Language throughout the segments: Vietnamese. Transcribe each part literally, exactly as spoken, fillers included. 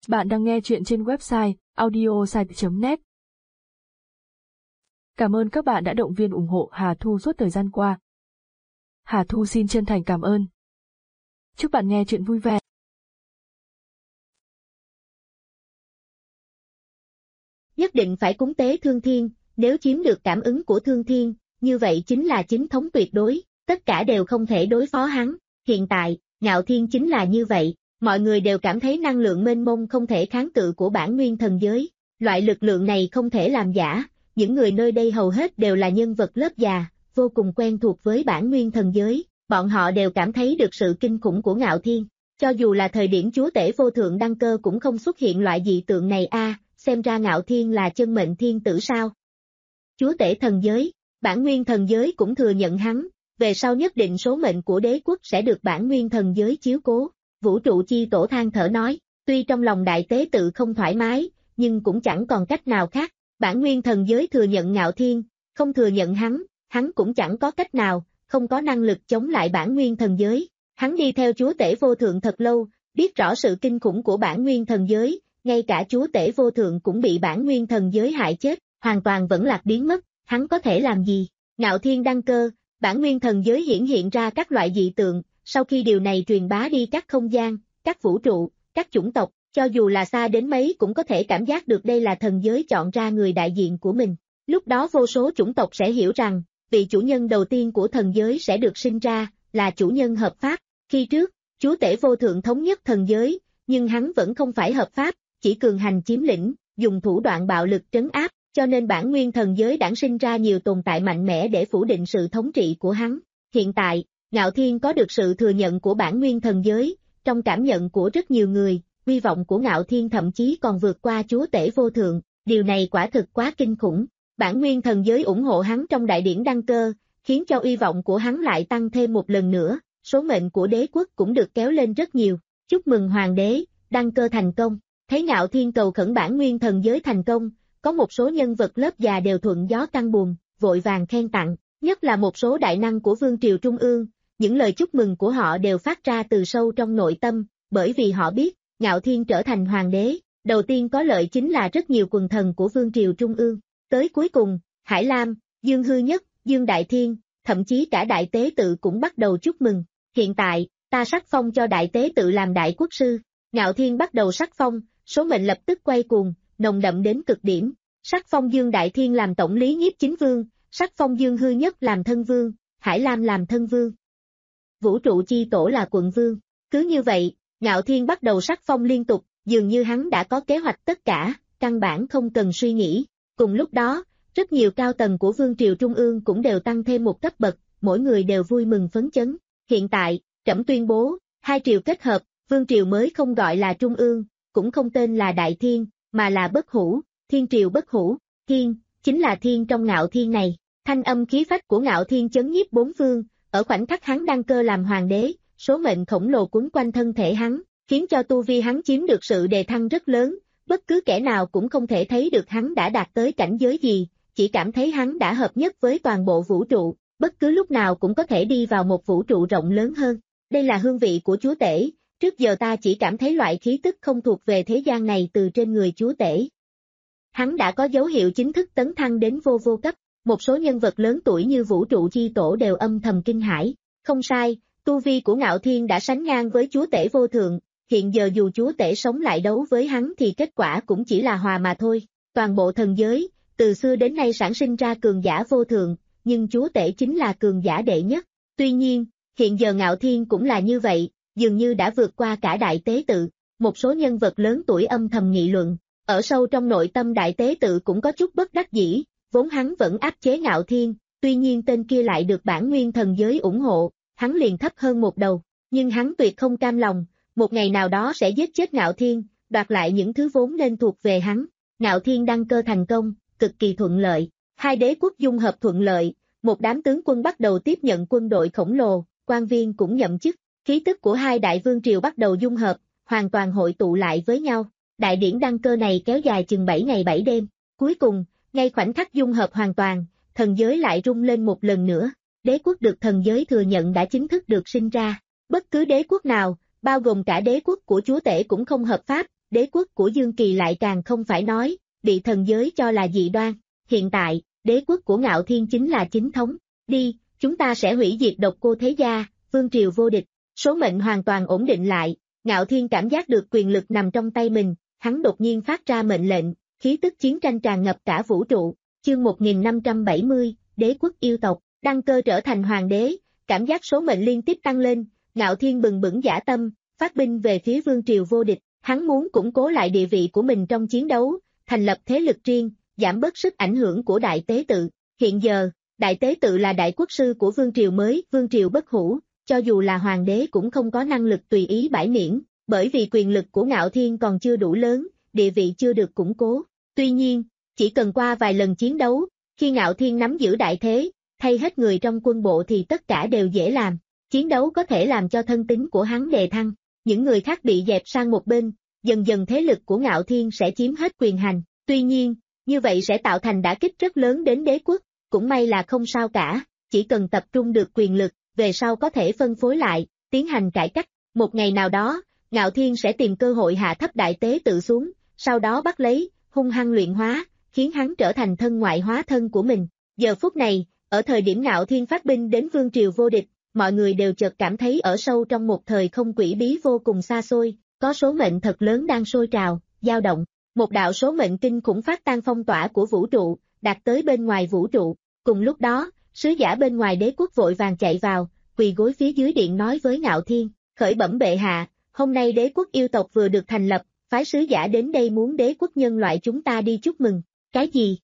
Bạn đang nghe chuyện trên website audiosite chấm net. Cảm ơn các bạn đã động viên ủng hộ Hà Thu suốt thời gian qua. Hà Thu xin chân thành cảm ơn. Chúc bạn nghe chuyện vui vẻ. Nhất định phải cúng tế Thương Thiên, nếu chiếm được cảm ứng của Thương Thiên, như vậy chính là chính thống tuyệt đối, tất cả đều không thể đối phó hắn. Hiện tại, Ngạo Thiên chính là như vậy, mọi người đều cảm thấy năng lượng mênh mông không thể kháng cự của bản nguyên thần giới, loại lực lượng này không thể làm giả, những người nơi đây hầu hết đều là nhân vật lớp già, vô cùng quen thuộc với bản nguyên thần giới, bọn họ đều cảm thấy được sự kinh khủng của Ngạo Thiên, cho dù là thời điểm chúa tể vô thượng đăng cơ cũng không xuất hiện loại dị tượng này a, à, xem ra Ngạo Thiên là chân mệnh thiên tử sao. Chúa tể thần giới, bản nguyên thần giới cũng thừa nhận hắn, về sau nhất định số mệnh của đế quốc sẽ được bản nguyên thần giới chiếu cố. Vũ trụ chi tổ than thở nói, tuy trong lòng đại tế tự không thoải mái, nhưng cũng chẳng còn cách nào khác, bản nguyên thần giới thừa nhận Ngạo Thiên, không thừa nhận hắn, hắn cũng chẳng có cách nào, không có năng lực chống lại bản nguyên thần giới, hắn đi theo chúa tể vô thượng thật lâu, biết rõ sự kinh khủng của bản nguyên thần giới, ngay cả chúa tể vô thượng cũng bị bản nguyên thần giới hại chết, hoàn toàn vẫn lạc biến mất, hắn có thể làm gì? Ngạo Thiên đăng cơ, bản nguyên thần giới hiển hiện ra các loại dị tượng, sau khi điều này truyền bá đi các không gian, các vũ trụ, các chủng tộc, cho dù là xa đến mấy cũng có thể cảm giác được đây là thần giới chọn ra người đại diện của mình. Lúc đó vô số chủng tộc sẽ hiểu rằng, vị chủ nhân đầu tiên của thần giới sẽ được sinh ra, là chủ nhân hợp pháp. Khi trước, chúa tể vô thượng thống nhất thần giới, nhưng hắn vẫn không phải hợp pháp, chỉ cường hành chiếm lĩnh, dùng thủ đoạn bạo lực trấn áp, cho nên bản nguyên thần giới đản sinh ra nhiều tồn tại mạnh mẽ để phủ định sự thống trị của hắn. Hiện tại, Ngạo Thiên có được sự thừa nhận của bản nguyên thần giới, trong cảm nhận của rất nhiều người, uy vọng của Ngạo Thiên thậm chí còn vượt qua chúa tể vô thượng, điều này quả thực quá kinh khủng. Bản nguyên thần giới ủng hộ hắn trong đại điển đăng cơ, khiến cho uy vọng của hắn lại tăng thêm một lần nữa, số mệnh của đế quốc cũng được kéo lên rất nhiều. Chúc mừng hoàng đế, đăng cơ thành công. Thấy Ngạo Thiên cầu khẩn bản nguyên thần giới thành công, có một số nhân vật lớp già đều thuận gió tăng buồm, vội vàng khen tặng, nhất là một số đại năng của vương triều trung ương. Những lời chúc mừng của họ đều phát ra từ sâu trong nội tâm, bởi vì họ biết, Ngạo Thiên trở thành hoàng đế, đầu tiên có lợi chính là rất nhiều quần thần của vương triều trung ương. Tới cuối cùng, Hải Lam, Dương Hư Nhất, Dương Đại Thiên, thậm chí cả đại tế tự cũng bắt đầu chúc mừng. Hiện tại, ta sắc phong cho đại tế tự làm đại quốc sư. Ngạo Thiên bắt đầu sắc phong, số mệnh lập tức quay cuồng, nồng đậm đến cực điểm. Sắc phong Dương Đại Thiên làm tổng lý nhiếp chính vương, sắc phong Dương Hư Nhất làm thân vương, Hải Lam làm thân vương. Vũ trụ chi tổ là quận vương. Cứ như vậy, Ngạo Thiên bắt đầu sắc phong liên tục, dường như hắn đã có kế hoạch tất cả, căn bản không cần suy nghĩ. Cùng lúc đó, rất nhiều cao tầng của vương triều trung ương cũng đều tăng thêm một cấp bậc, mỗi người đều vui mừng phấn chấn. Hiện tại, trẫm tuyên bố, hai triều kết hợp, vương triều mới không gọi là trung ương, cũng không tên là Đại Thiên, mà là Bất Hủ, Thiên triều Bất Hủ. Thiên, chính là thiên trong Ngạo Thiên này. Thanh âm khí phách của Ngạo Thiên chấn nhiếp bốn phương. Ở khoảnh khắc hắn đăng cơ làm hoàng đế, số mệnh khổng lồ quấn quanh thân thể hắn, khiến cho tu vi hắn chiếm được sự đề thăng rất lớn, bất cứ kẻ nào cũng không thể thấy được hắn đã đạt tới cảnh giới gì, chỉ cảm thấy hắn đã hợp nhất với toàn bộ vũ trụ, bất cứ lúc nào cũng có thể đi vào một vũ trụ rộng lớn hơn. Đây là hương vị của chúa tể, trước giờ ta chỉ cảm thấy loại khí tức không thuộc về thế gian này từ trên người chúa tể. Hắn đã có dấu hiệu chính thức tấn thăng đến vô vô cấp. Một số nhân vật lớn tuổi như vũ trụ chi tổ đều âm thầm kinh hãi. Không sai, tu vi của Ngạo Thiên đã sánh ngang với chúa tể vô thượng, hiện giờ dù chúa tể sống lại đấu với hắn thì kết quả cũng chỉ là hòa mà thôi. Toàn bộ thần giới, từ xưa đến nay sản sinh ra cường giả vô thượng, nhưng chúa tể chính là cường giả đệ nhất. Tuy nhiên, hiện giờ Ngạo Thiên cũng là như vậy, dường như đã vượt qua cả đại tế tự. Một số nhân vật lớn tuổi âm thầm nghị luận, ở sâu trong nội tâm đại tế tự cũng có chút bất đắc dĩ. Vốn hắn vẫn áp chế Ngạo Thiên, tuy nhiên tên kia lại được bản nguyên thần giới ủng hộ, hắn liền thấp hơn một đầu, nhưng hắn tuyệt không cam lòng, một ngày nào đó sẽ giết chết Ngạo Thiên, đoạt lại những thứ vốn nên thuộc về hắn. Ngạo Thiên đăng cơ thành công, cực kỳ thuận lợi, hai đế quốc dung hợp thuận lợi, một đám tướng quân bắt đầu tiếp nhận quân đội khổng lồ, quan viên cũng nhậm chức, khí tức của hai đại vương triều bắt đầu dung hợp, hoàn toàn hội tụ lại với nhau. Đại điển đăng cơ này kéo dài chừng bảy ngày bảy đêm, cuối cùng, ngay khoảnh khắc dung hợp hoàn toàn, thần giới lại rung lên một lần nữa, đế quốc được thần giới thừa nhận đã chính thức được sinh ra. Bất cứ đế quốc nào, bao gồm cả đế quốc của chúa tể cũng không hợp pháp, đế quốc của Dương Kỳ lại càng không phải nói, bị thần giới cho là dị đoan. Hiện tại, đế quốc của Ngạo Thiên chính là chính thống. Đi, chúng ta sẽ hủy diệt Độc Cô Thế Gia, vương triều vô địch. Số mệnh hoàn toàn ổn định lại, Ngạo Thiên cảm giác được quyền lực nằm trong tay mình, hắn đột nhiên phát ra mệnh lệnh, khí tức chiến tranh tràn ngập cả vũ trụ. Chương một nghìn năm trăm bảy mươi, đế quốc yêu tộc, đăng cơ trở thành hoàng đế, cảm giác số mệnh liên tiếp tăng lên, Ngạo Thiên bừng bừng dã tâm, phát binh về phía vương triều vô địch, hắn muốn củng cố lại địa vị của mình trong chiến đấu, thành lập thế lực riêng, giảm bớt sức ảnh hưởng của đại tế tự. Hiện giờ, đại tế tự là đại quốc sư của vương triều mới, vương triều bất hủ, cho dù là hoàng đế cũng không có năng lực tùy ý bãi miễn, bởi vì quyền lực của Ngạo Thiên còn chưa đủ lớn, địa vị chưa được củng cố. Tuy nhiên, chỉ cần qua vài lần chiến đấu, khi Ngạo Thiên nắm giữ đại thế, thay hết người trong quân bộ thì tất cả đều dễ làm. Chiến đấu có thể làm cho thân tín của hắn đề thăng, những người khác bị dẹp sang một bên, dần dần thế lực của Ngạo Thiên sẽ chiếm hết quyền hành. Tuy nhiên, như vậy sẽ tạo thành đả kích rất lớn đến đế quốc, cũng may là không sao cả, chỉ cần tập trung được quyền lực, về sau có thể phân phối lại, tiến hành cải cách. Một ngày nào đó, Ngạo Thiên sẽ tìm cơ hội hạ thấp đại tế tự xuống, sau đó bắt lấy, hung hăng luyện hóa, khiến hắn trở thành thân ngoại hóa thân của mình. Giờ phút này, ở thời điểm Ngạo Thiên phát binh đến vương triều vô địch, mọi người đều chợt cảm thấy ở sâu trong một thời không quỷ bí vô cùng xa xôi, có số mệnh thật lớn đang sôi trào, dao động. Một đạo số mệnh kinh khủng phát tan phong tỏa của vũ trụ, đạt tới bên ngoài vũ trụ. Cùng lúc đó, sứ giả bên ngoài đế quốc vội vàng chạy vào, quỳ gối phía dưới điện nói với Ngạo Thiên, khởi bẩm bệ hạ, hôm nay đế quốc yêu tộc vừa được thành lập, phái sứ giả đến đây muốn đế quốc nhân loại chúng ta đi chúc mừng. Cái gì?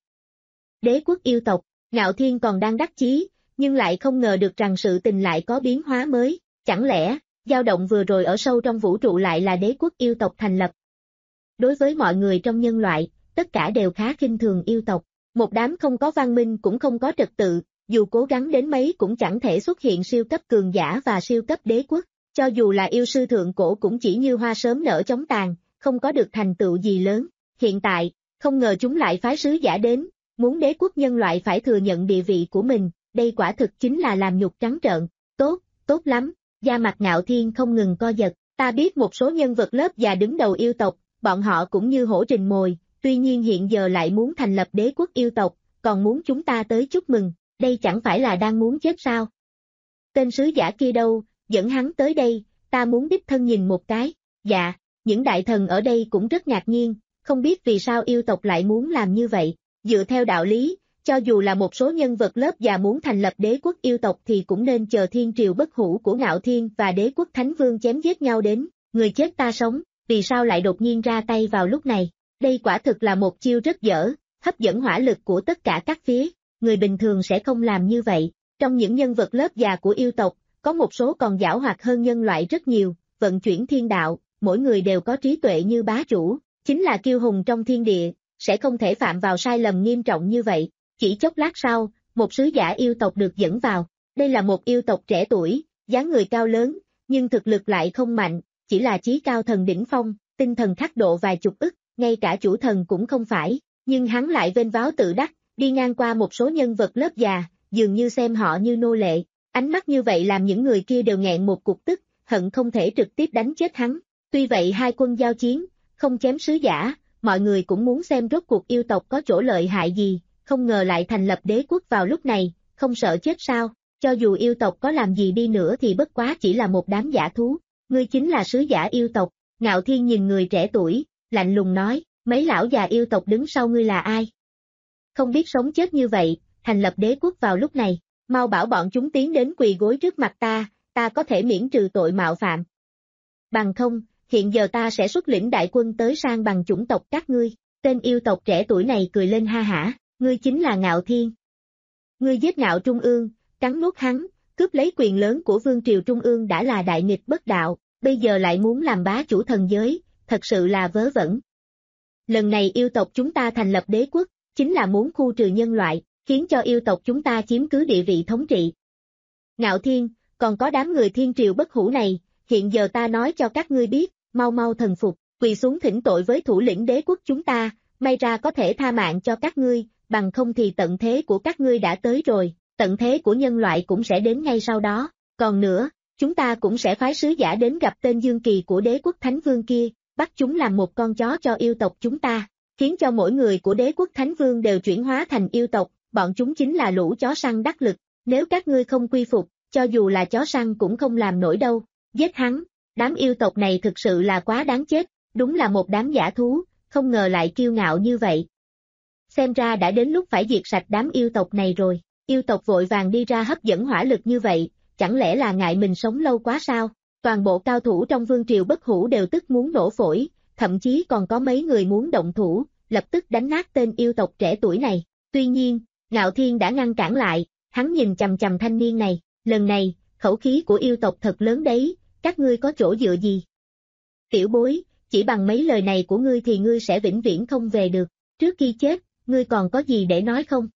Đế quốc yêu tộc? Ngạo Thiên còn đang đắc chí, nhưng lại không ngờ được rằng sự tình lại có biến hóa mới, chẳng lẽ, dao động vừa rồi ở sâu trong vũ trụ lại là đế quốc yêu tộc thành lập. Đối với mọi người trong nhân loại, tất cả đều khá khinh thường yêu tộc, một đám không có văn minh cũng không có trật tự, dù cố gắng đến mấy cũng chẳng thể xuất hiện siêu cấp cường giả và siêu cấp đế quốc, cho dù là yêu sư thượng cổ cũng chỉ như hoa sớm nở chóng tàn, không có được thành tựu gì lớn. Hiện tại, không ngờ chúng lại phái sứ giả đến, muốn đế quốc nhân loại phải thừa nhận địa vị của mình, đây quả thực chính là làm nhục trắng trợn. Tốt, tốt lắm, da mặt Ngạo Thiên không ngừng co giật, ta biết một số nhân vật lớp già đứng đầu yêu tộc, bọn họ cũng như hổ rình mồi, tuy nhiên hiện giờ lại muốn thành lập đế quốc yêu tộc, còn muốn chúng ta tới chúc mừng, đây chẳng phải là đang muốn chết sao? Tên sứ giả kia đâu, dẫn hắn tới đây, ta muốn đích thân nhìn một cái. Dạ, những đại thần ở đây cũng rất ngạc nhiên, không biết vì sao yêu tộc lại muốn làm như vậy. Dựa theo đạo lý, cho dù là một số nhân vật lớp già muốn thành lập đế quốc yêu tộc thì cũng nên chờ thiên triều bất hủ của Ngạo Thiên và đế quốc Thánh Vương chém giết nhau đến, người chết ta sống, vì sao lại đột nhiên ra tay vào lúc này. Đây quả thực là một chiêu rất dở, hấp dẫn hỏa lực của tất cả các phía, người bình thường sẽ không làm như vậy. Trong những nhân vật lớp già của yêu tộc, có một số còn giảo hoạt hơn nhân loại rất nhiều, vận chuyển thiên đạo, mỗi người đều có trí tuệ như bá chủ, chính là kiêu hùng trong thiên địa, sẽ không thể phạm vào sai lầm nghiêm trọng như vậy. Chỉ chốc lát sau, một sứ giả yêu tộc được dẫn vào, đây là một yêu tộc trẻ tuổi, dáng người cao lớn, nhưng thực lực lại không mạnh, chỉ là chí cao thần đỉnh phong, tinh thần khắc độ vài chục ức, ngay cả chủ thần cũng không phải, nhưng hắn lại vênh váo tự đắc, đi ngang qua một số nhân vật lớp già, dường như xem họ như nô lệ, ánh mắt như vậy làm những người kia đều nghẹn một cục tức, hận không thể trực tiếp đánh chết hắn. Tuy vậy hai quân giao chiến, không chém sứ giả, mọi người cũng muốn xem rốt cuộc yêu tộc có chỗ lợi hại gì, không ngờ lại thành lập đế quốc vào lúc này, không sợ chết sao, cho dù yêu tộc có làm gì đi nữa thì bất quá chỉ là một đám giả thú, ngươi chính là sứ giả yêu tộc. Ngạo Thiên nhìn người trẻ tuổi, lạnh lùng nói, mấy lão già yêu tộc đứng sau ngươi là ai? Không biết sống chết như vậy, thành lập đế quốc vào lúc này, mau bảo bọn chúng tiến đến quỳ gối trước mặt ta, ta có thể miễn trừ tội mạo phạm. Bằng không, hiện giờ ta sẽ xuất lĩnh đại quân tới sang bằng chủng tộc các ngươi. Tên yêu tộc trẻ tuổi này cười lên ha hả, ngươi chính là Ngạo Thiên. Ngươi giết Ngạo Trung ương, cắn nuốt hắn, cướp lấy quyền lớn của vương triều Trung ương đã là đại nghịch bất đạo, bây giờ lại muốn làm bá chủ thần giới, thật sự là vớ vẩn. Lần này yêu tộc chúng ta thành lập đế quốc, chính là muốn khu trừ nhân loại, khiến cho yêu tộc chúng ta chiếm cứ địa vị thống trị. Ngạo Thiên, còn có đám người thiên triều bất hủ này, hiện giờ ta nói cho các ngươi biết, mau mau thần phục, quỳ xuống thỉnh tội với thủ lĩnh đế quốc chúng ta, may ra có thể tha mạng cho các ngươi, bằng không thì tận thế của các ngươi đã tới rồi, tận thế của nhân loại cũng sẽ đến ngay sau đó. Còn nữa, chúng ta cũng sẽ phái sứ giả đến gặp tên Dương Kỳ của đế quốc Thánh Vương kia, bắt chúng làm một con chó cho yêu tộc chúng ta, khiến cho mỗi người của đế quốc Thánh Vương đều chuyển hóa thành yêu tộc, bọn chúng chính là lũ chó săn đắc lực, nếu các ngươi không quy phục, cho dù là chó săn cũng không làm nổi đâu, giết hắn, đám yêu tộc này thực sự là quá đáng chết, đúng là một đám dã thú, không ngờ lại kiêu ngạo như vậy. Xem ra đã đến lúc phải diệt sạch đám yêu tộc này rồi, yêu tộc vội vàng đi ra hấp dẫn hỏa lực như vậy, chẳng lẽ là ngại mình sống lâu quá sao? Toàn bộ cao thủ trong vương triều Bất Hủ đều tức muốn nổ phổi, thậm chí còn có mấy người muốn động thủ, lập tức đánh nát tên yêu tộc trẻ tuổi này. Tuy nhiên, Ngạo Thiên đã ngăn cản lại, hắn nhìn chằm chằm thanh niên này, lần này, khẩu khí của yêu tộc thật lớn đấy, các ngươi có chỗ dựa gì? Tiểu bối, chỉ bằng mấy lời này của ngươi thì ngươi sẽ vĩnh viễn không về được, trước khi chết, ngươi còn có gì để nói không?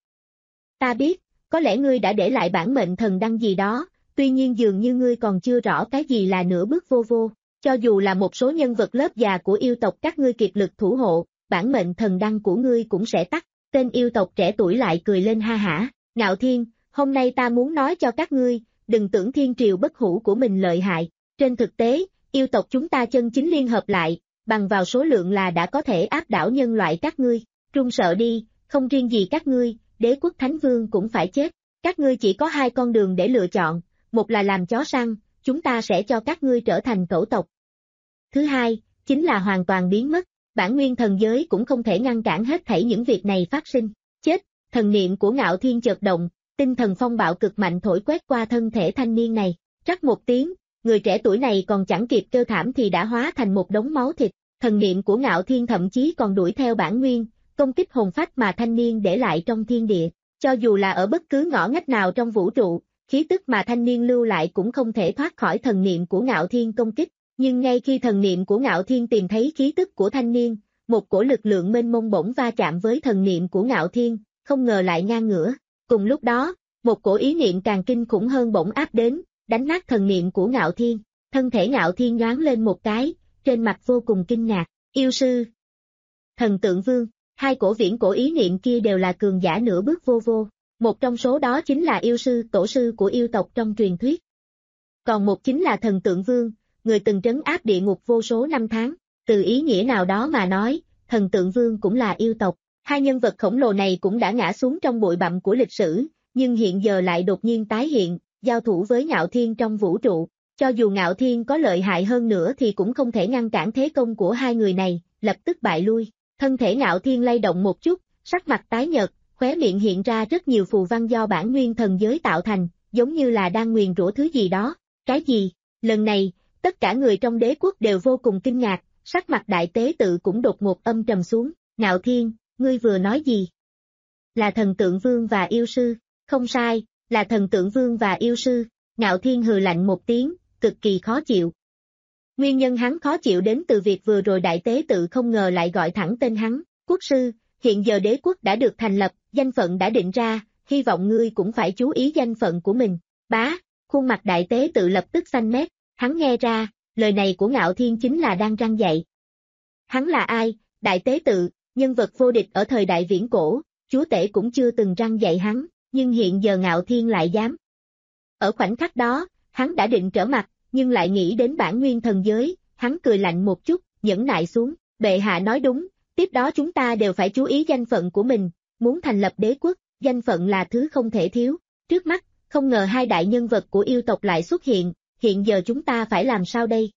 Ta biết, có lẽ ngươi đã để lại bản mệnh thần đăng gì đó, tuy nhiên dường như ngươi còn chưa rõ cái gì là nửa bước vô vô, cho dù là một số nhân vật lớp già của yêu tộc các ngươi kiệt lực thủ hộ, bản mệnh thần đăng của ngươi cũng sẽ tắt. Tên yêu tộc trẻ tuổi lại cười lên ha hả, Ngạo Thiên, hôm nay ta muốn nói cho các ngươi, đừng tưởng thiên triều Bất Hủ của mình lợi hại, trên thực tế, yêu tộc chúng ta chân chính liên hợp lại, bằng vào số lượng là đã có thể áp đảo nhân loại các ngươi, run sợ đi, không riêng gì các ngươi, đế quốc Thánh Vương cũng phải chết, các ngươi chỉ có hai con đường để lựa chọn, một là làm chó săn, chúng ta sẽ cho các ngươi trở thành cẩu tộc. Thứ hai, chính là hoàn toàn biến mất, bản nguyên thần giới cũng không thể ngăn cản hết thảy những việc này phát sinh. Chết, thần niệm của Ngạo Thiên chợt động, tinh thần phong bạo cực mạnh thổi quét qua thân thể thanh niên này, rắc một tiếng, người trẻ tuổi này còn chẳng kịp kêu thảm thì đã hóa thành một đống máu thịt, thần niệm của Ngạo Thiên thậm chí còn đuổi theo bản nguyên, công kích hồn phách mà thanh niên để lại trong thiên địa, cho dù là ở bất cứ ngõ ngách nào trong vũ trụ, khí tức mà thanh niên lưu lại cũng không thể thoát khỏi thần niệm của Ngạo Thiên công kích. Nhưng ngay khi thần niệm của Ngạo Thiên tìm thấy khí tức của thanh niên, một cổ lực lượng mênh mông bỗng va chạm với thần niệm của Ngạo Thiên, không ngờ lại ngang ngửa. Cùng lúc đó, một cổ ý niệm càng kinh khủng hơn bỗng áp đến, đánh nát thần niệm của Ngạo Thiên. Thân thể Ngạo Thiên nhoáng lên một cái, trên mặt vô cùng kinh ngạc. Yêu sư, thần tượng vương, hai cổ viễn cổ ý niệm kia đều là cường giả nửa bước vô vô. Một trong số đó chính là yêu sư, tổ sư của yêu tộc trong truyền thuyết. Còn một chính là thần tượng vương, người từng trấn áp địa ngục vô số năm tháng, từ ý nghĩa nào đó mà nói, thần tượng vương cũng là yêu tộc. Hai nhân vật khổng lồ này cũng đã ngã xuống trong bụi bặm của lịch sử, nhưng hiện giờ lại đột nhiên tái hiện, giao thủ với Ngạo Thiên trong vũ trụ. Cho dù Ngạo Thiên có lợi hại hơn nữa thì cũng không thể ngăn cản thế công của hai người này, lập tức bại lui. Thân thể Ngạo Thiên lay động một chút, sắc mặt tái nhợt, khóe miệng hiện ra rất nhiều phù văn do bản nguyên thần giới tạo thành, giống như là đang nguyền rủa thứ gì đó. Cái gì? Lần này, tất cả người trong đế quốc đều vô cùng kinh ngạc, sắc mặt đại tế tự cũng đột ngột âm trầm xuống. Ngạo Thiên, ngươi vừa nói gì? Là thần tượng vương và yêu sư. Không sai, là thần tượng vương và yêu sư. Ngạo Thiên hừ lạnh một tiếng, cực kỳ khó chịu. Nguyên nhân hắn khó chịu đến từ việc vừa rồi đại tế tự không ngờ lại gọi thẳng tên hắn. Quốc sư, hiện giờ đế quốc đã được thành lập, danh phận đã định ra, hy vọng ngươi cũng phải chú ý danh phận của mình. Bá, khuôn mặt đại tế tự lập tức xanh mét, hắn nghe ra, lời này của Ngạo Thiên chính là đang răn dạy. Hắn là ai? Đại tế tự, nhân vật vô địch ở thời đại viễn cổ, chúa tể cũng chưa từng răn dạy hắn, nhưng hiện giờ Ngạo Thiên lại dám. Ở khoảnh khắc đó, hắn đã định trở mặt, nhưng lại nghĩ đến bản nguyên thần giới, hắn cười lạnh một chút, nhẫn nại xuống, bệ hạ nói đúng, tiếp đó chúng ta đều phải chú ý danh phận của mình, muốn thành lập đế quốc, danh phận là thứ không thể thiếu. Trước mắt, không ngờ hai đại nhân vật của yêu tộc lại xuất hiện, hiện giờ chúng ta phải làm sao đây?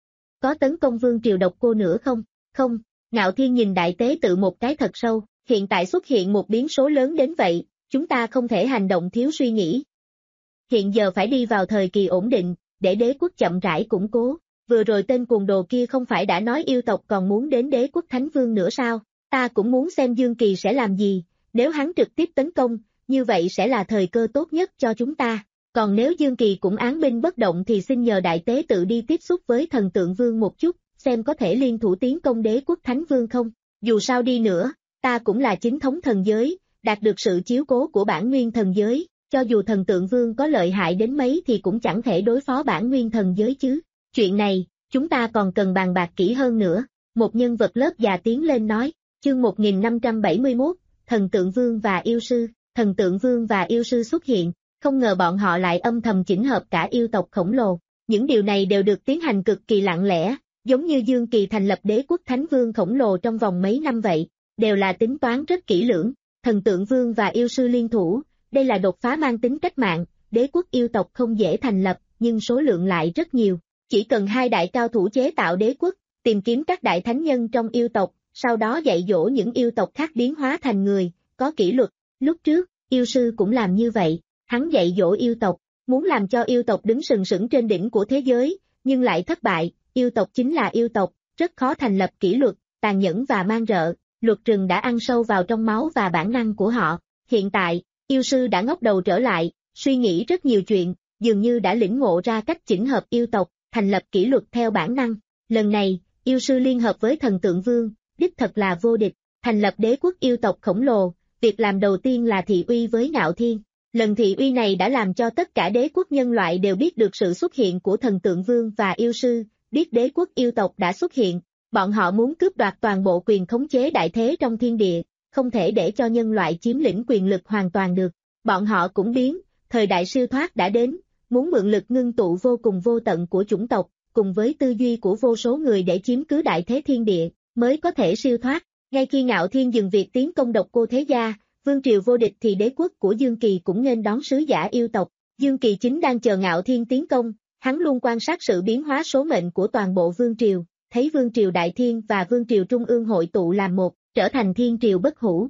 Có tấn công vương triều độc cô nữa không? Không, Ngạo Thiên nhìn đại tế tự một cái thật sâu, hiện tại xuất hiện một biến số lớn đến vậy, chúng ta không thể hành động thiếu suy nghĩ. Hiện giờ phải đi vào thời kỳ ổn định, để đế quốc chậm rãi củng cố. Vừa rồi tên cuồng đồ kia không phải đã nói yêu tộc còn muốn đến đế quốc Thánh Vương nữa sao? Ta cũng muốn xem Dương Kỳ sẽ làm gì, nếu hắn trực tiếp tấn công, như vậy sẽ là thời cơ tốt nhất cho chúng ta. Còn nếu Dương Kỳ cũng án binh bất động thì xin nhờ đại tế tự đi tiếp xúc với thần tượng vương một chút, xem có thể liên thủ tiến công đế quốc Thánh Vương không. Dù sao đi nữa, ta cũng là chính thống thần giới, đạt được sự chiếu cố của bản nguyên thần giới, cho dù thần tượng vương có lợi hại đến mấy thì cũng chẳng thể đối phó bản nguyên thần giới chứ. Chuyện này, chúng ta còn cần bàn bạc kỹ hơn nữa. Một nhân vật lớp già tiến lên nói, chương một nghìn năm trăm bảy mươi mốt, thần tượng vương và yêu sư. Thần tượng vương và yêu sư xuất hiện, không ngờ bọn họ lại âm thầm chỉnh hợp cả yêu tộc khổng lồ. Những điều này đều được tiến hành cực kỳ lặng lẽ, giống như Dương Kỳ thành lập đế quốc Thánh Vương khổng lồ trong vòng mấy năm vậy, đều là tính toán rất kỹ lưỡng. Thần Tượng Vương và yêu sư liên thủ, đây là đột phá mang tính cách mạng, đế quốc yêu tộc không dễ thành lập, nhưng số lượng lại rất nhiều. Chỉ cần hai đại cao thủ chế tạo đế quốc, tìm kiếm các đại thánh nhân trong yêu tộc, sau đó dạy dỗ những yêu tộc khác biến hóa thành người, có kỷ luật. Lúc trước, yêu sư cũng làm như vậy, hắn dạy dỗ yêu tộc, muốn làm cho yêu tộc đứng sừng sững trên đỉnh của thế giới, nhưng lại thất bại. Yêu tộc chính là yêu tộc, rất khó thành lập kỷ luật, tàn nhẫn và man rợ, luật rừng đã ăn sâu vào trong máu và bản năng của họ. Hiện tại, yêu sư đã ngóc đầu trở lại, suy nghĩ rất nhiều chuyện, dường như đã lĩnh ngộ ra cách chỉnh hợp yêu tộc, thành lập kỷ luật theo bản năng. Lần này, yêu sư liên hợp với Thần Tượng Vương, đích thật là vô địch, thành lập đế quốc yêu tộc khổng lồ, việc làm đầu tiên là thị uy với Ngạo Thiên. Lần thị uy này đã làm cho tất cả đế quốc nhân loại đều biết được sự xuất hiện của Thần Tượng Vương và yêu sư, biết đế quốc yêu tộc đã xuất hiện. Bọn họ muốn cướp đoạt toàn bộ quyền khống chế đại thế trong thiên địa, không thể để cho nhân loại chiếm lĩnh quyền lực hoàn toàn được. Bọn họ cũng biến, thời đại siêu thoát đã đến, muốn mượn lực ngưng tụ vô cùng vô tận của chủng tộc, cùng với tư duy của vô số người để chiếm cứ đại thế thiên địa, mới có thể siêu thoát. Ngay khi Ngạo Thiên dừng việc tiến công độc cô thế gia, vương triều vô địch thì đế quốc của Dương Kỳ cũng nên đón sứ giả yêu tộc. Dương Kỳ chính đang chờ Ngạo Thiên tiến công, hắn luôn quan sát sự biến hóa số mệnh của toàn bộ vương triều, thấy vương triều đại thiên và vương triều trung ương hội tụ làm một, trở thành thiên triều bất hủ.